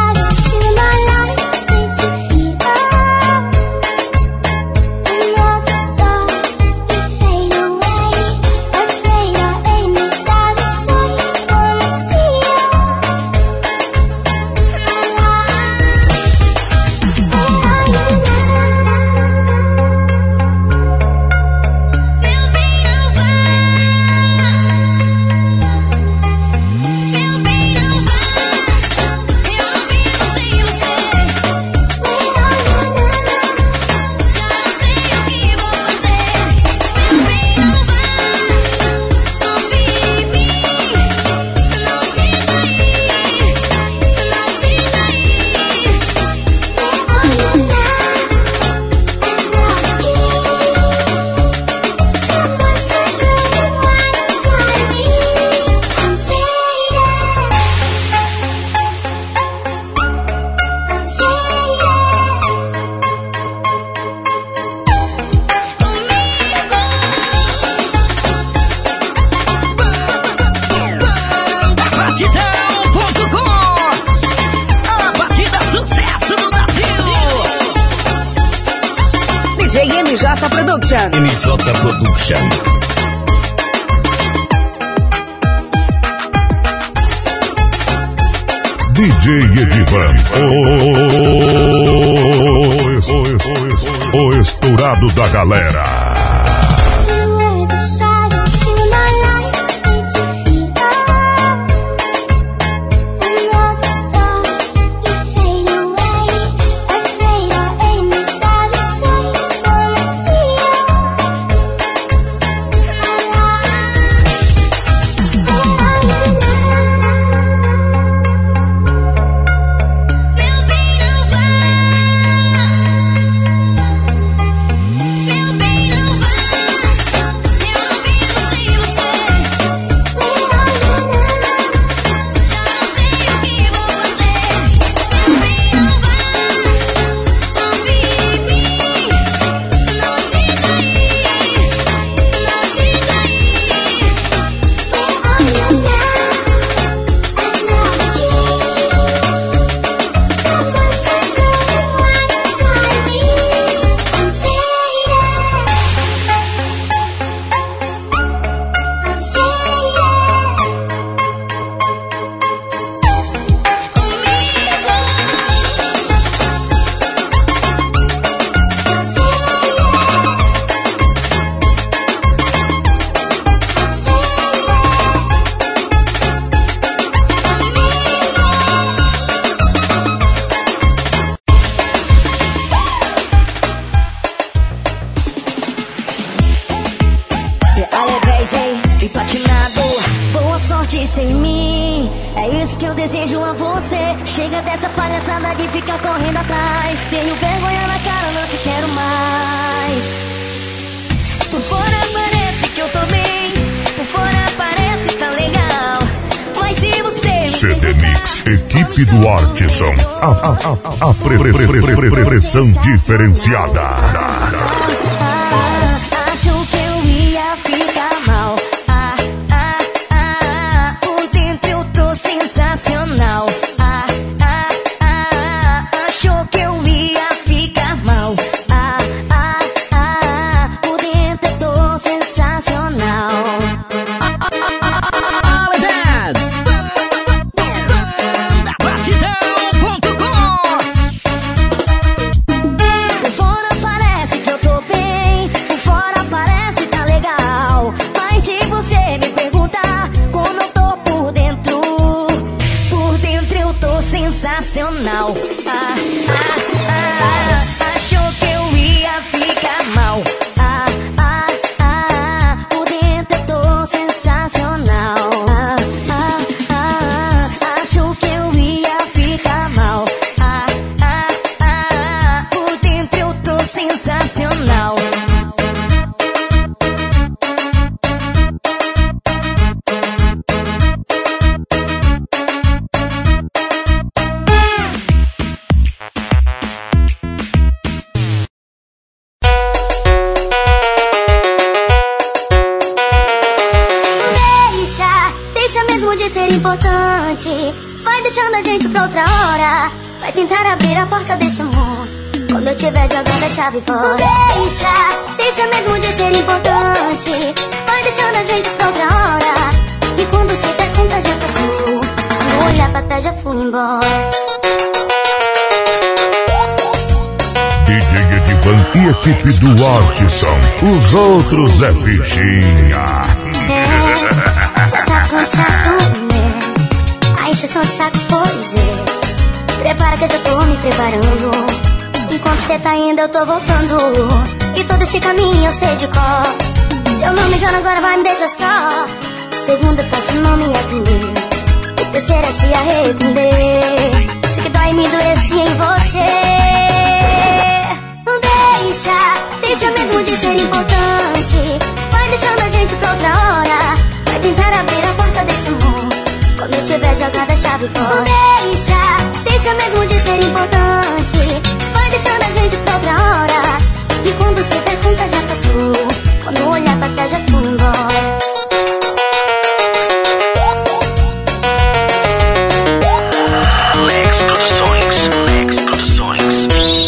M J Production.
M J Production.
D J Edivan, o, o, o, o estourado da galera. C D Mix, equipe do Artisan, a, a, a, a pre, pre, pre, pre, pre, pre, pressão diferenciada.
Achou que eu ia ficar mal. Ah, ah, ah, por dentro eu tô sensacional. Ah, ah, ah, achou que eu ia ficar mal. Ah, ah, ah, por dentro eu tô sensacional. Sensacional. Ah, ah, ah, achou que eu ia ficar mal. Ah, ah, ah, por dentro eu tô sensacional. Ah, ah, ah, achou que eu ia ficar mal. Ah, ah, ah, por dentro eu tô sensacional. Deixa mesmo de ser importante. Vai deixando a gente pra outra hora. Vai tentar abrir a porta desse amor quando eu tiver jogando a chave fora. Deixa, deixa mesmo de ser importante. Vai deixando a gente pra outra hora. E quando se der conta já passou. Quando olhar pra trás já fui embora.
D J Edivan e equipe do Artisan, os outros é fichinha.
É, já tá cansado, né? A encheção de saco, pois é. Prepara que eu já tô me preparando. Enquanto cê tá indo, eu tô voltando. E todo esse caminho eu sei de cor. Se eu não me engano, agora vai me deixar só. Segunda, passo, não me atender. E terceira, se arrepender. Se que dói, me endureci em você. Não deixa, deixa mesmo de ser importante. Vai deixando a gente pra outra hora. Vai tentar abrir a porta desse amor quando eu tiver jogado a chave fora. Deixa, deixa mesmo de ser importante. Vai deixando a gente pra outra hora. E quando se der conta já passou. Quando eu olhar pra trás já fui embora.
Lex Produções, Lex Produções.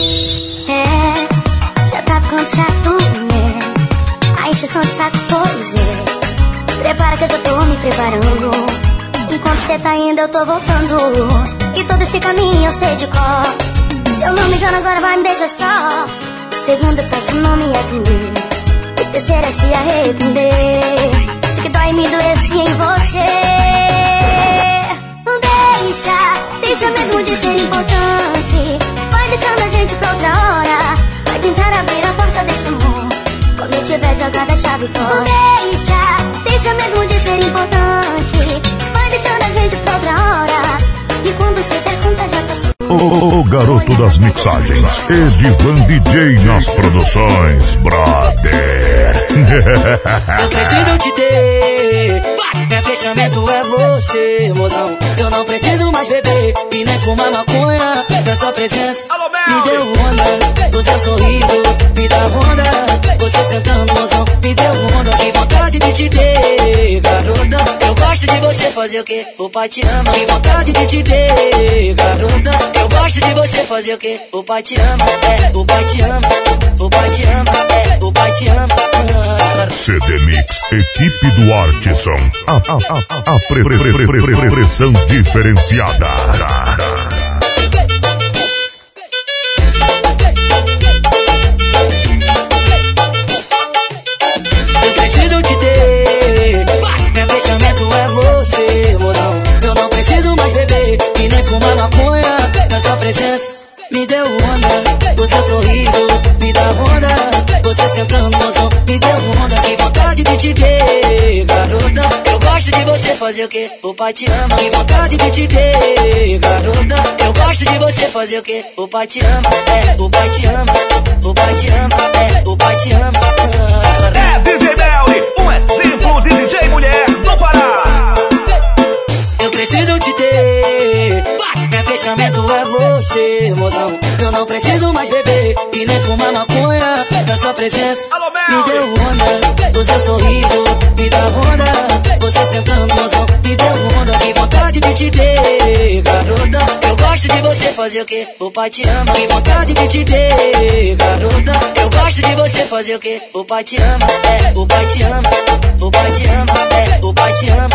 É, já tá ficando chato, né? A encheção de saco, pois é. Prepara que eu já tô me preparando. Enquanto cê tá indo, eu tô voltando.
E todo esse caminho eu sei de cor. Se eu não me engano agora vai me deixar só. Segunda tá seu nome é atender. E terceira é se arrepender. Se que dói me doesse em você. Não deixa, deixa mesmo de ser importante. Vai deixando a gente pra outra hora. Vai tentar abrir a porta desse amor quando eu tiver jogado a chave fora. Não deixa, deixa mesmo de ser importante. Vai deixando a gente pra outra hora. E quando você der conta já tá subindo.
O, o garoto das mixagens, Edivan D J nas produções, brother.
Eu preciso te ter. Meu fechamento é você, mozão. Eu não preciso mais beber e nem fumar maconha. Da sua presença me deu onda. Do seu sorriso me dá onda. Você sentando, mozão, me deu onda. Que vontade de te ter, garota. Eu gosto de você fazer o que? O pai te ama. Que vontade de te ter, garota. Eu gosto de você fazer o que? O pai te ama. É, o pai te ama. O pai te ama. É, o pai te ama.
C D Mix, equipe do Artisan. A, a, a, a pre, pre, pre, pre, pre, pressão diferenciada.
Eu preciso te ter. Meu fechamento é você, mozão. Eu não preciso mais beber e nem fumar maconha. Na sua presença me deu onda. O seu sorriso me dá onda. Você sentando, mozão, me deu onda. Que vontade de te ter, garota. Eu gosto de você fazer o que? O pai te ama. Que vontade de te ter, garota. Eu gosto de você fazer o que? O pai te ama. É, o pai te ama. O pai te ama. É, o pai te ama.
É D J Melly, um exemplo de D J mulher no Pará.
Eu preciso te ter. Meu fechamento é você, mozão. Eu não preciso mais beber e nem fumar maconha. Da sua presença me deu onda. O seu sorriso me dá onda. Você sentando, mozão, me deu onda. Que vontade de te ter, garota. Eu gosto de você fazer o que? O pai te ama. Que vontade de te ter, garota. Eu gosto de você fazer o que? O pai te ama. É, o pai te ama. O pai te ama. É, o pai te ama.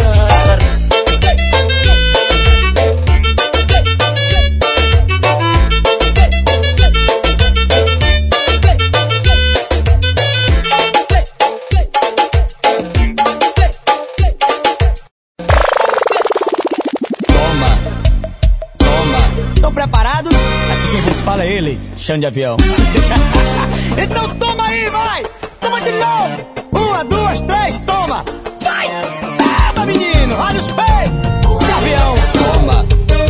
Preparados? Aqui quem vos fala é ele, chão de avião. Então toma aí, vai! Toma de novo! Uma, duas, três, toma! Vai! Toma, menino! Olha os peitos! De avião! Toma!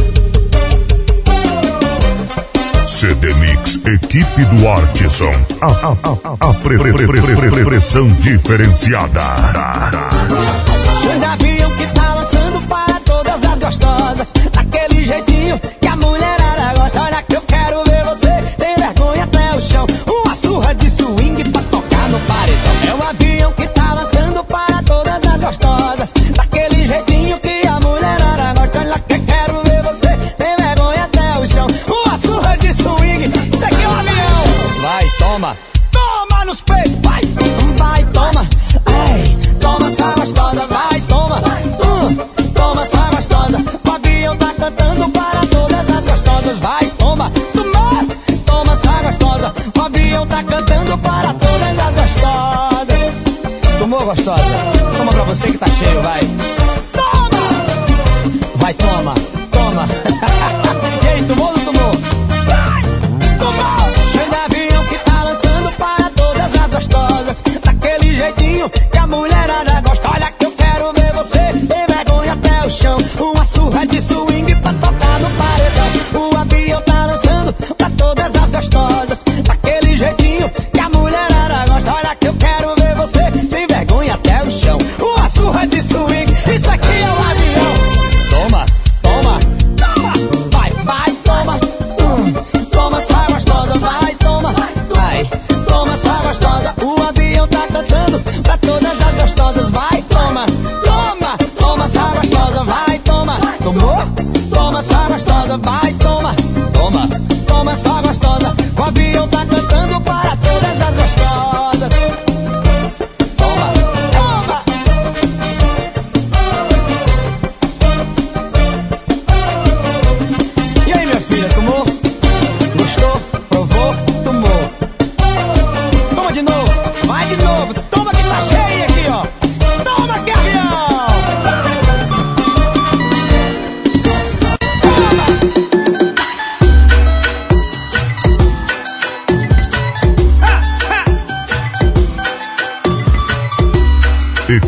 C D Mix, equipe do Artisan. A, a, a, a pre, pre, pre, pre, pre, pre, pressão diferenciada.
Chão de avião que tá lançando para todas as gostosas. Daquele jeitinho que a mulherada gosta. Olha que eu quero ver você sem vergonha até o chão. Uma surra de swing pra tocar no paredão. É um avião que tá lançando para todas as gostosas. Daquele jeitinho que a mulherada gosta. Olha que eu quero ver você sem vergonha até o chão. Uma surra de swing, isso aqui é um avião. Vai, toma, toma nos peitos, vai, vai, toma. Ai, toma essa gostosa, vai, toma. Hum, toma essa gostosa. O avião tá cantando para todas as gostosas. Vai, toma, toma, toma essa gostosa. O avião tá cantando para todas as gostosas. Tomou, gostosa? Toma pra você que tá cheio, vai. Toma! Vai, toma, toma. E aí, tomou ou não tomou? Vai, tomou! Chega avião que tá lançando para todas as gostosas. Daquele jeitinho que a mulherada gosta. Olha que eu quero ver você sem vergonha até o chão. Uma surra de swing pra tocar no paredão. O avião tá lançando pra todas as gostosas. Daquele jeitinho que a mulherada gosta. Olha que eu quero ver você sem vergonha até o chão. Uma surra de swing, isso aqui é um avião. Toma, toma.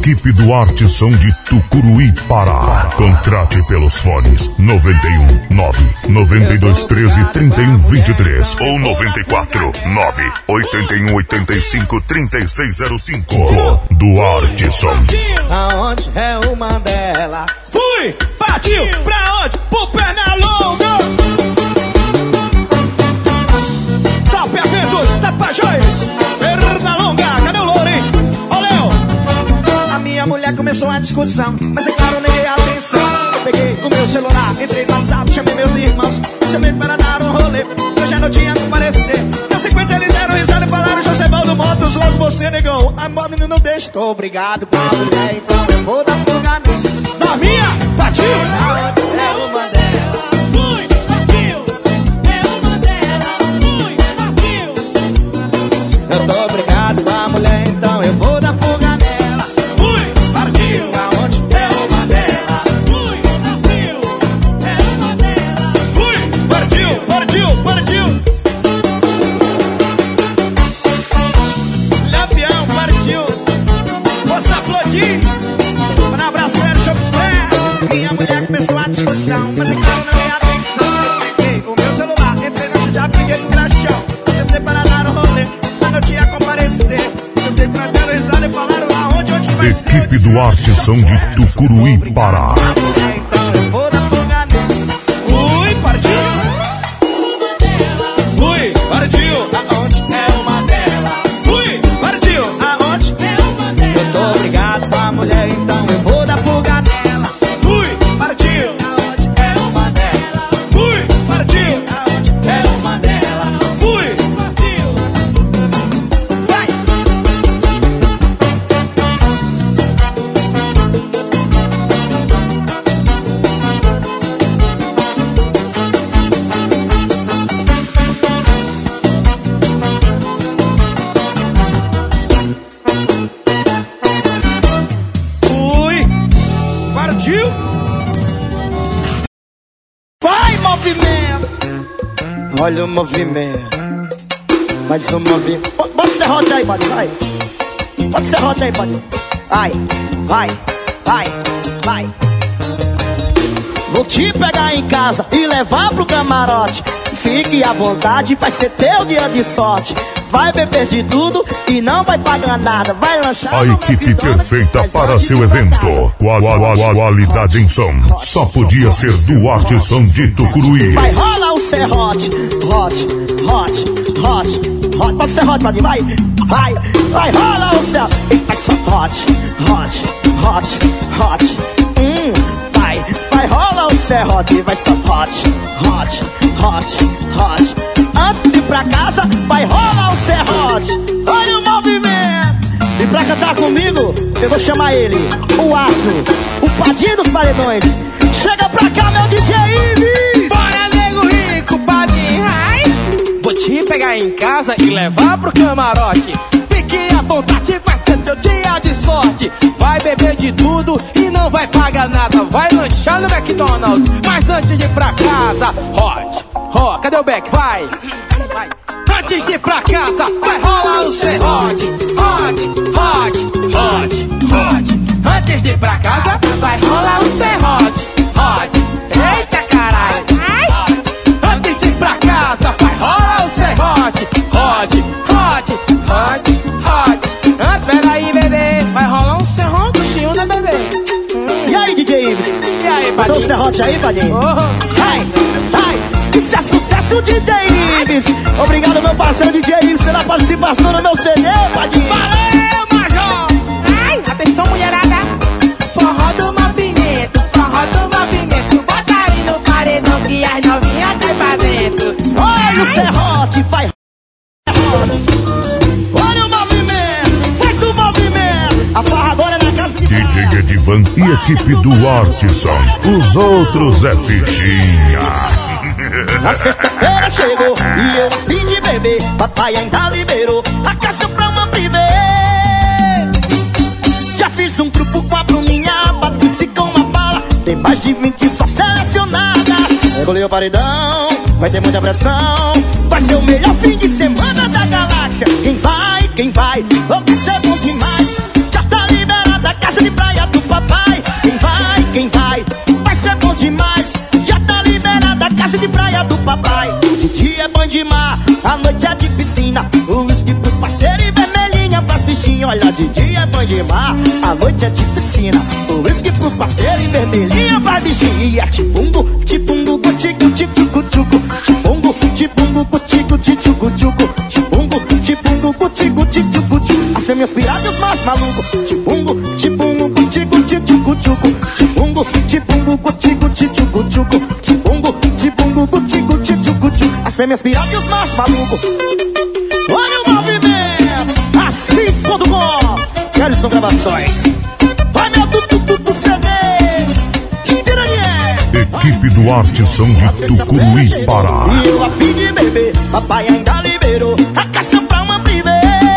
Equipe do Arte Som de Tucuruí, Pará. Contrate pelos fones noventa e um nove noventa e dois treze trinta e um vinte e três ou noventa e quatro nove oitenta e um oitenta e cinco trinta e seis zero cinco. Do Arte Som.
Aonde é o Mandela? Fui, partiu, pra onde? Pro Pernalonga. Top Eventos, Tapajós, Pernalonga, cadê o Lourinho? Ô, Léo. A minha mulher começou a discussão, mas é claro, nem dei atenção. Eu peguei o meu celular, entrei no WhatsApp, chamei meus irmãos, chamei para dar um rolê. Eu já não tinha como parecer. Na sequência eles deram risada e falaram: Josevaldo Motos, logo você negou. A menina não deixa, tô obrigado com a mulher, então eu vou dar fuga na minha, partiu! É o Mandela. Fui, partiu! É o Mandela. Fui, partiu! Eu tô obrigado com a mulher, então eu vou dar fuga nela. Fui, partiu! Aonde é o Mandela? Fui, partiu! É o Mandela. Fui, partiu, partiu, partiu! Lampião, partiu! Moça Flodis! Um abraço para o Shop Express. Minha mulher começou a discussão, mas é claro, não dei atenção. Eu peguei o meu celular, entrei no já peguei no crachão. Sentei para dar um rolê, mas não tinha como aparecer. Sentei para dar risada e falaram: aonde, onde que vai ser?
Equipe do Arte Som de Tucuruí, Pará.
Então eu vou dar fuga nele. Fui, partiu! Fui, partiu! Aonde é o Mandela? Fui, partiu! Aonde é o Mandela? Eu tô obrigado com a mulher, então eu vou dar fuga nela. Fui, partiu! Aonde é o Mandela? Fui, partiu! Aonde é o Mandela? Fui, partiu! Vai! Fui, partiu! Vai, movimento! Olha o movimento. Mais um movimento. Bo- Bota o serrote aí, buddy, vai. Bota o serrote aí, buddy. Vai, vai, vai, vai. Vou te pegar em casa e levar pro camarote. Fique à vontade, vai ser teu dia de sorte. Vai beber de tudo e não vai pagar nada. Vai lanchar.
A equipe perfeita para seu evento. Qual- qual- qual- Qualidade em som. Só podia ser do Arte Som de Tucuruí.
Vai rolar o serrote, hot, hot, hot, hot. Bota o serrote, buddy, vai, vai, vai rolar o serrote. Vai só hot, hot, hot, hot. Hum, vai, vai rolar o serrote, vai só hot, hot, hot, hot. Antes de ir pra casa, vai rolar o serrote. Olha o movimento. E pra cantar comigo, eu vou chamar ele, o Arthur, o Padinho dos Paredões. Chega pra cá, meu D J Ives.
Bora, nego rico, padinho, ai. Vou te pegar em casa e levar pro camarote. Fique à vontade, vai ser teu dia de sorte. Vai beber de tudo e não vai pagar nada. Vai lanchar no McDonald's, mas antes de ir pra casa, hot, hot, cadê o Beck? Vai, vai. Antes de ir pra casa, vai rolar o serrote. Hot, hot, hot, hot. Antes de ir pra casa, vai rolar o serrote. Hot, eita caralho. Antes de ir pra casa, vai rolar o serrote. Hot, hot, hot, hot. Ah, peraí, bebê, vai rolar um serrotinho, né, bebê?
E aí, D J Ives?
E aí,
Botou o
padinho?
serrote aí, Padinho?
Oh.
Ai, ai, isso é sucesso, D J Ives. Obrigado, meu parceiro D J Ives, pela participação no meu C D, Padinho.
Valeu, Major! Ai, atenção, mulherada. Forró do movimento, forró do movimento. Bota aí no paredão que as novinhas caem pra dentro.
Olha o serrote, vai. Olha o movimento, faz o movimento. A farra agora é na casa de
D J Edivan e equipe do Arte Som. Os outros é fichinha.
A sexta-feira chegou e eu a fim de beber. Papai ainda liberou a caixa pra uma privê. Já fiz um grupo com a Bruninha, Patrícia com uma bala. Tem mais de vinte só selecionadas. Regulei o paredão, vai ter muita pressão. Vai ser o melhor fim de semana da galáxia. Quem vai, quem vai, vai ser bom demais. Já tá liberado da casa de praia do papai. Quem vai, quem vai, vai ser bom demais. Já tá liberada a casa de praia do papai. De dia é banho de mar, à noite é de piscina. O uísque pros parceiros e vermelhinha pras bichinhas. Olha, de dia é banho de mar, à noite é de piscina. O uísque pros parceiros e vermelhinha pras bichinhas. Tipungo, tipungo, tico, tico, tico. Tipungo, tipungo, tico, tico, tico. Tipungo, tipungo, tico, tico, tico. As fêmeas piradas e os machos malucos. Tipungo, tipungo, tico, tico, tico. Tipungo, tipungo, tico, tico, tico. Tipungo, tipungo, tico, tico, tico. As fêmeas piradas e os machos malucos. Olha o movimento, assis ponto com. Quero são gravações. Vai meu tudo, tudo C D. Tiranier.
Equipe do Arte Som de Tucuruí, Pará.
E eu a fim de beber, papai ainda liberou a caixa pra uma privê.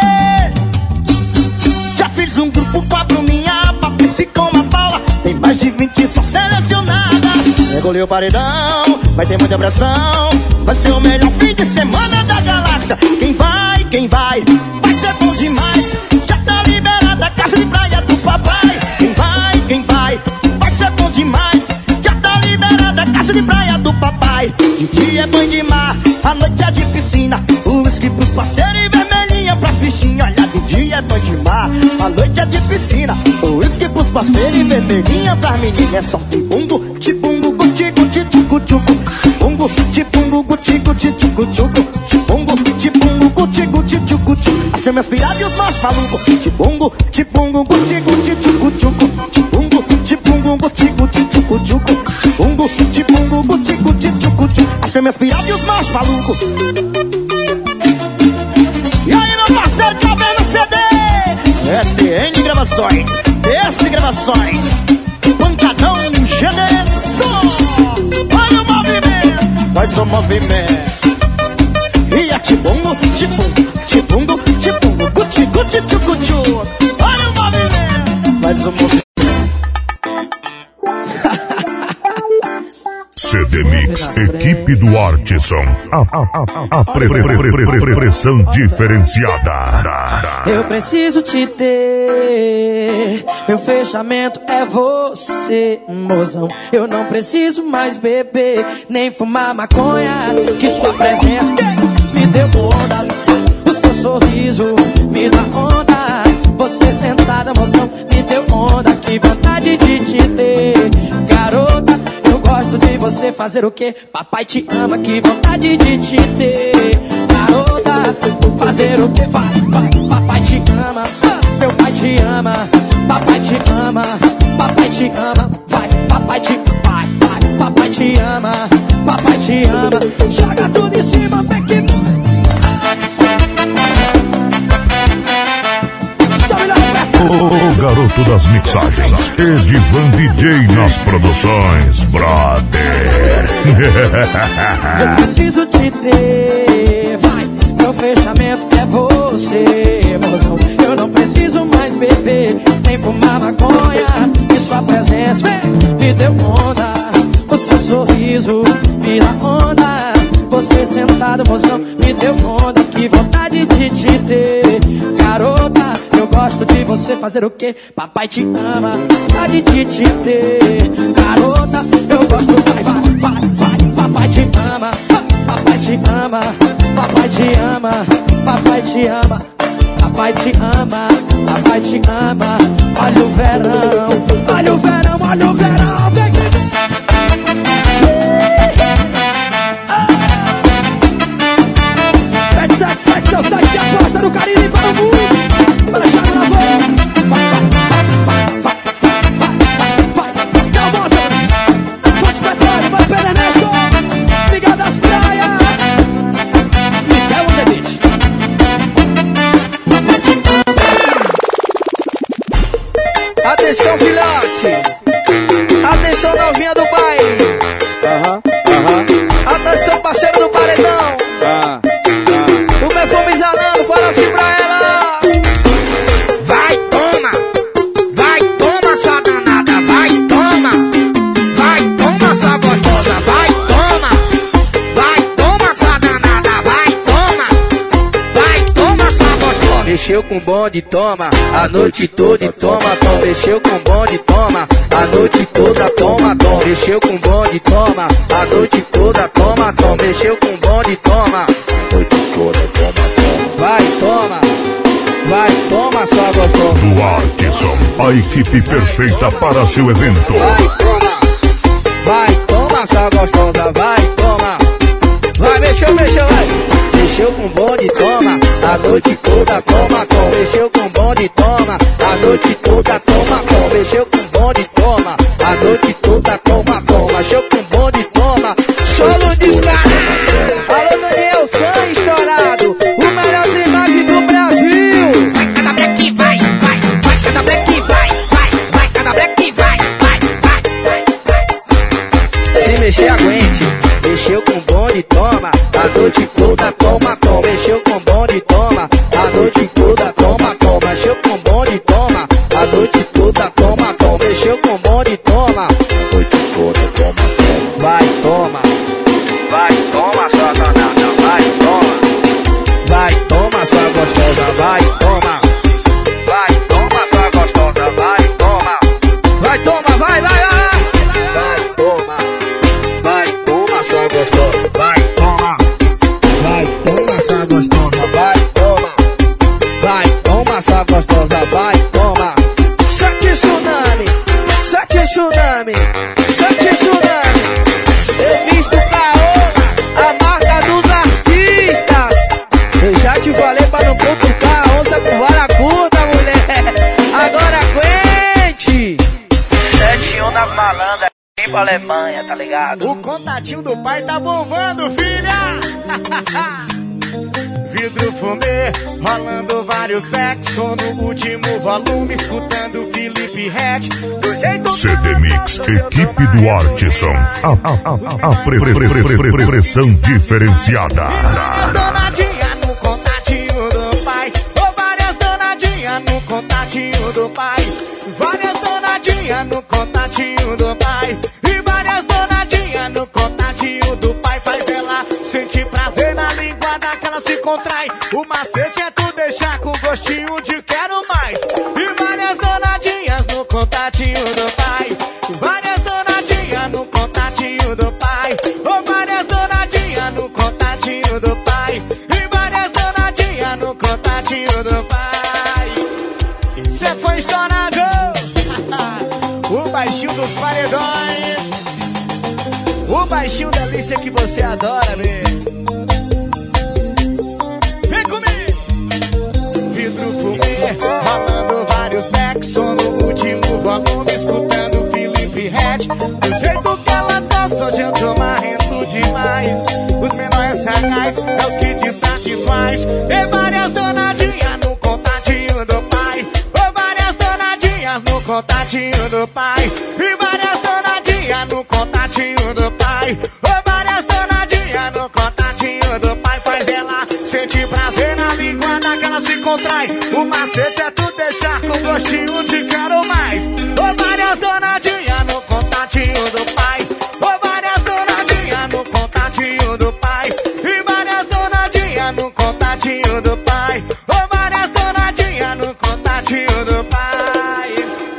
Já fiz um grupo quatro minha papice com uma Paula. Tem mais de vinte só selecionadas. Engoliu o paredão, vai ter muita pressão. Vai ser o melhor fim de semana da galáxia. Quem vai, quem vai, vai ser bom demais. Já tá liberada a casa de praia do papai. Quem vai, quem vai, vai ser bom demais. Já tá liberada a casa de praia do papai. De dia é banho de mar, à noite é de piscina. O uísque pros parceiros e vermelhinha pras bichinhas. Olha, de dia é banho de mar, à noite é de piscina. O uísque pros parceiros e vermelhinha pras meninas. É só tipungo, tipungo, tico, tico, tico. Tipungo, tipungo, tico, tico, tico. Tipungo, tipungo, tico, tico, tico. As fêmeas piradas e os machos malucos. Tipungo, tipungo, tico, tico, tico. Tipungo, tipungo, tico, tico, tico. Tipungo, tipungo, tico, tico, tico. As fêmeas piradas e os machos malucos. E aí, meu parceiro, tá vendo o C D? S T N Gravações, S Gravações, Pancadão Geneso. Olha o movimento, faz o movimento. E a tipungo, tipungo, tipungo, tipungo, guti, guti, tchucu, tchu. Olha o movimento, faz o movimento.
C D Mix, equipe do Arte Som. A, a, a, a pre, pre, pre, pre, pre, pressão diferenciada.
Eu preciso te ter. Meu fechamento é você, mozão. Eu não preciso mais beber, nem fumar maconha. Que sua presença me deu onda. O seu sorriso me dá onda. Você sentada, mozão, me deu onda. Que vontade de te ter, garota. Eu gosto de você fazer o quê? Papai te ama, que vontade de te ter. Garota, fazer o quê? Vai, vai, papai te ama. Meu pai te ama, papai te ama. Papai te ama, vai, papai te vai, vai, papai te ama. Papai te ama. Joga tudo em cima, vem que
O garoto das mixagens, Edivan D J nas produções, brother.
Eu preciso te ter, vai, meu fechamento é você, mozão. Eu não preciso mais beber, nem fumar maconha. E sua presença me deu onda. O seu sorriso me dá onda. Você sentado, mozão, me deu onda. Que vontade de te ter, garota. Eu gosto de você fazer o quê? Papai te ama, vontade de te ter, garota. Eu gosto, vai, vai, vai, vai. Papai te ama, papai te ama, papai te ama, papai te ama, papai te ama, papai te ama. Olha o verão, olha o verão, olha o verão, vem aqui. sete sete sete, seu site de aposta no Caribe para o mundo. Para já gravou. Vai, vai, vai, vai, vai, vai, vai. Calma, Fonte Petróleo, vai pela Ernesto. Liga das praias. Miguel Underbeat.
Atenção, filhote. Atenção, novinha do baile. Aham, aham. Atenção, parceiro do paredão. Ah. O perfume exalando, fala assim pra ela. Vai, toma, vai, toma, sua danada, vai, toma, vai, toma, sua gostosa, vai, toma, vai, toma, sua danada, vai, toma, vai, toma, sua gostosa. mexeu com bonde, toma, a noite toda e toma, tom, mexeu com bonde, toma, a noite toda, toma, tom, mexeu com bonde, toma, a noite toda, toma, tom, mexeu com bonde, toma, noite toda, toma, tom, vai, toma, vai, toma, sua gostosa.
Duarteson, a equipe perfeita para seu evento.
Vai, toma, vai, toma, sua gostosa, vai, toma, vai, mexeu, mexeu, vai. Mexeu com bonde, toma, a noite toda, toma, tom, mexeu com bonde, toma, a noite toda, toma, tom, mexeu com bonde, toma, a noite toda, toma, tom, mexeu com bonde, toma, solo disparado. Alô, Daniel San estourado, o melhor imagem do Brasil. Vai, cada black, vai, vai, vai, cada black, vai, vai, vai, cada black, vai, vai, vai, vai. Se mexer, aguente, mexeu com bonde, toma, a noite toda, toma, toma, mexeu com bonde, toma, a noite toda, toma, toma, mexeu com bonde, toma, a noite toda, toma, toma, mexeu com bonde, toma, a noite toda, toma, toma, vai, toma, vai, toma, sua danada, vai, toma, vai, toma, sua gostosa, vai, toma, vai, toma, sua gostosa, vai, toma, vai, toma, vai, vai, vai, vai, toma, vai, toma, sua gostosa, vai, toma. Vai, toma, sua gostosa, vai, toma. Vai, toma, sua gostosa, vai, toma. Sete tsunami, sete tsunami, sete tsunami. Eu visto caô, a marca dos artistas. Eu já te falei pra não cutucar a onça com vara curta, mulher. Agora aguente.
Sete um das malandras, vem pra Alemanha, tá ligado?
O contatinho do pai tá bombando, filha. Vidro fumê, rolando vários backs. Sou no último volume, escutando Felipe Red.
C D Mix, equipe do Arteson. A, a, a, a pre, pre, pre, pre, pre, pressão diferenciada.
Várias donadinhas no contatinho do pai. Oh, várias donadinhas no contatinho do pai. Várias donadinhas no contatinho do pai. E várias donadinhas no contatinho do pai. Faz ela sentir prazer na língua daquela se contrai. O macete é tu deixar com gostinho de quero mais. E várias donadinhas no contatinho do pai. Várias donadinhas no contatinho do pai. Oh, várias donadinhas no contatinho do pai. E várias donadinhas no contatinho do pai. Cê foi estourado. O baixinho dos paredões. O baixinho delícia que você adora, bebê. Vem comigo. Vidro fumê, rolando vários backs. Sou no último volume, escutando Felipe Red. Do jeito que elas gostam, hoje eu tô marrendo demais. Os menores sagaz é os que te satisfaz. E várias donadinhas no contatinho do pai. Oh, várias donadinhas no contatinho do pai. E várias donadinhas no contatinho do pai. Oh, várias donadinhas no contatinho do pai. Faz ela sentir prazer na língua daquela se contrai. O macete é tu deixar com gostinho de quero mais. Oh, várias donadinhas no contatinho do pai. Oh, várias donadinhas no contatinho do pai. E várias donadinhas no contatinho do pai. Oh, várias donadinhas no contatinho do pai.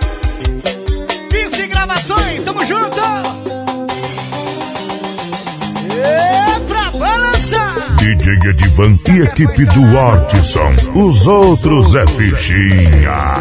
Vice Gravações, tamo junto! É pra balançar!
D J Edivan e equipe do Arteson. Os outros é fichinha.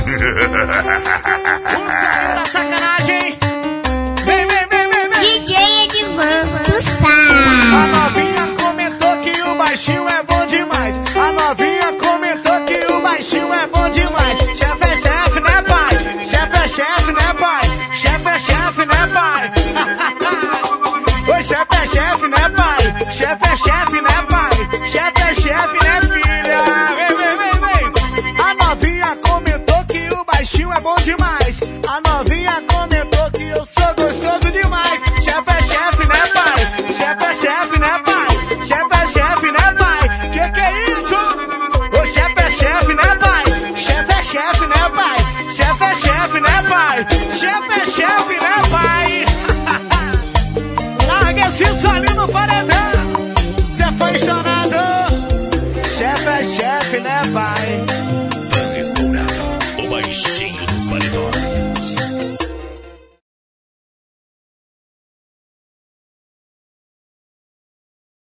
Tá sacanagem! Vem, vem, vem, vem, vem!
D J Edivan, tu sabe.
A novinha comentou que o baixinho é bom demais. A novinha comentou que o baixinho é bom demais. Chefe é chefe, né, pai? Chefe é chefe, né, pai? Chefe é chefe, né, pai? Oi, chefe é chefe, né, pai? Chefe é chefe, né, pai? Chefe é chefe, né, filha? Vem, vem, vem, vem. A novinha comentou que o baixinho é bom demais. A novinha comentou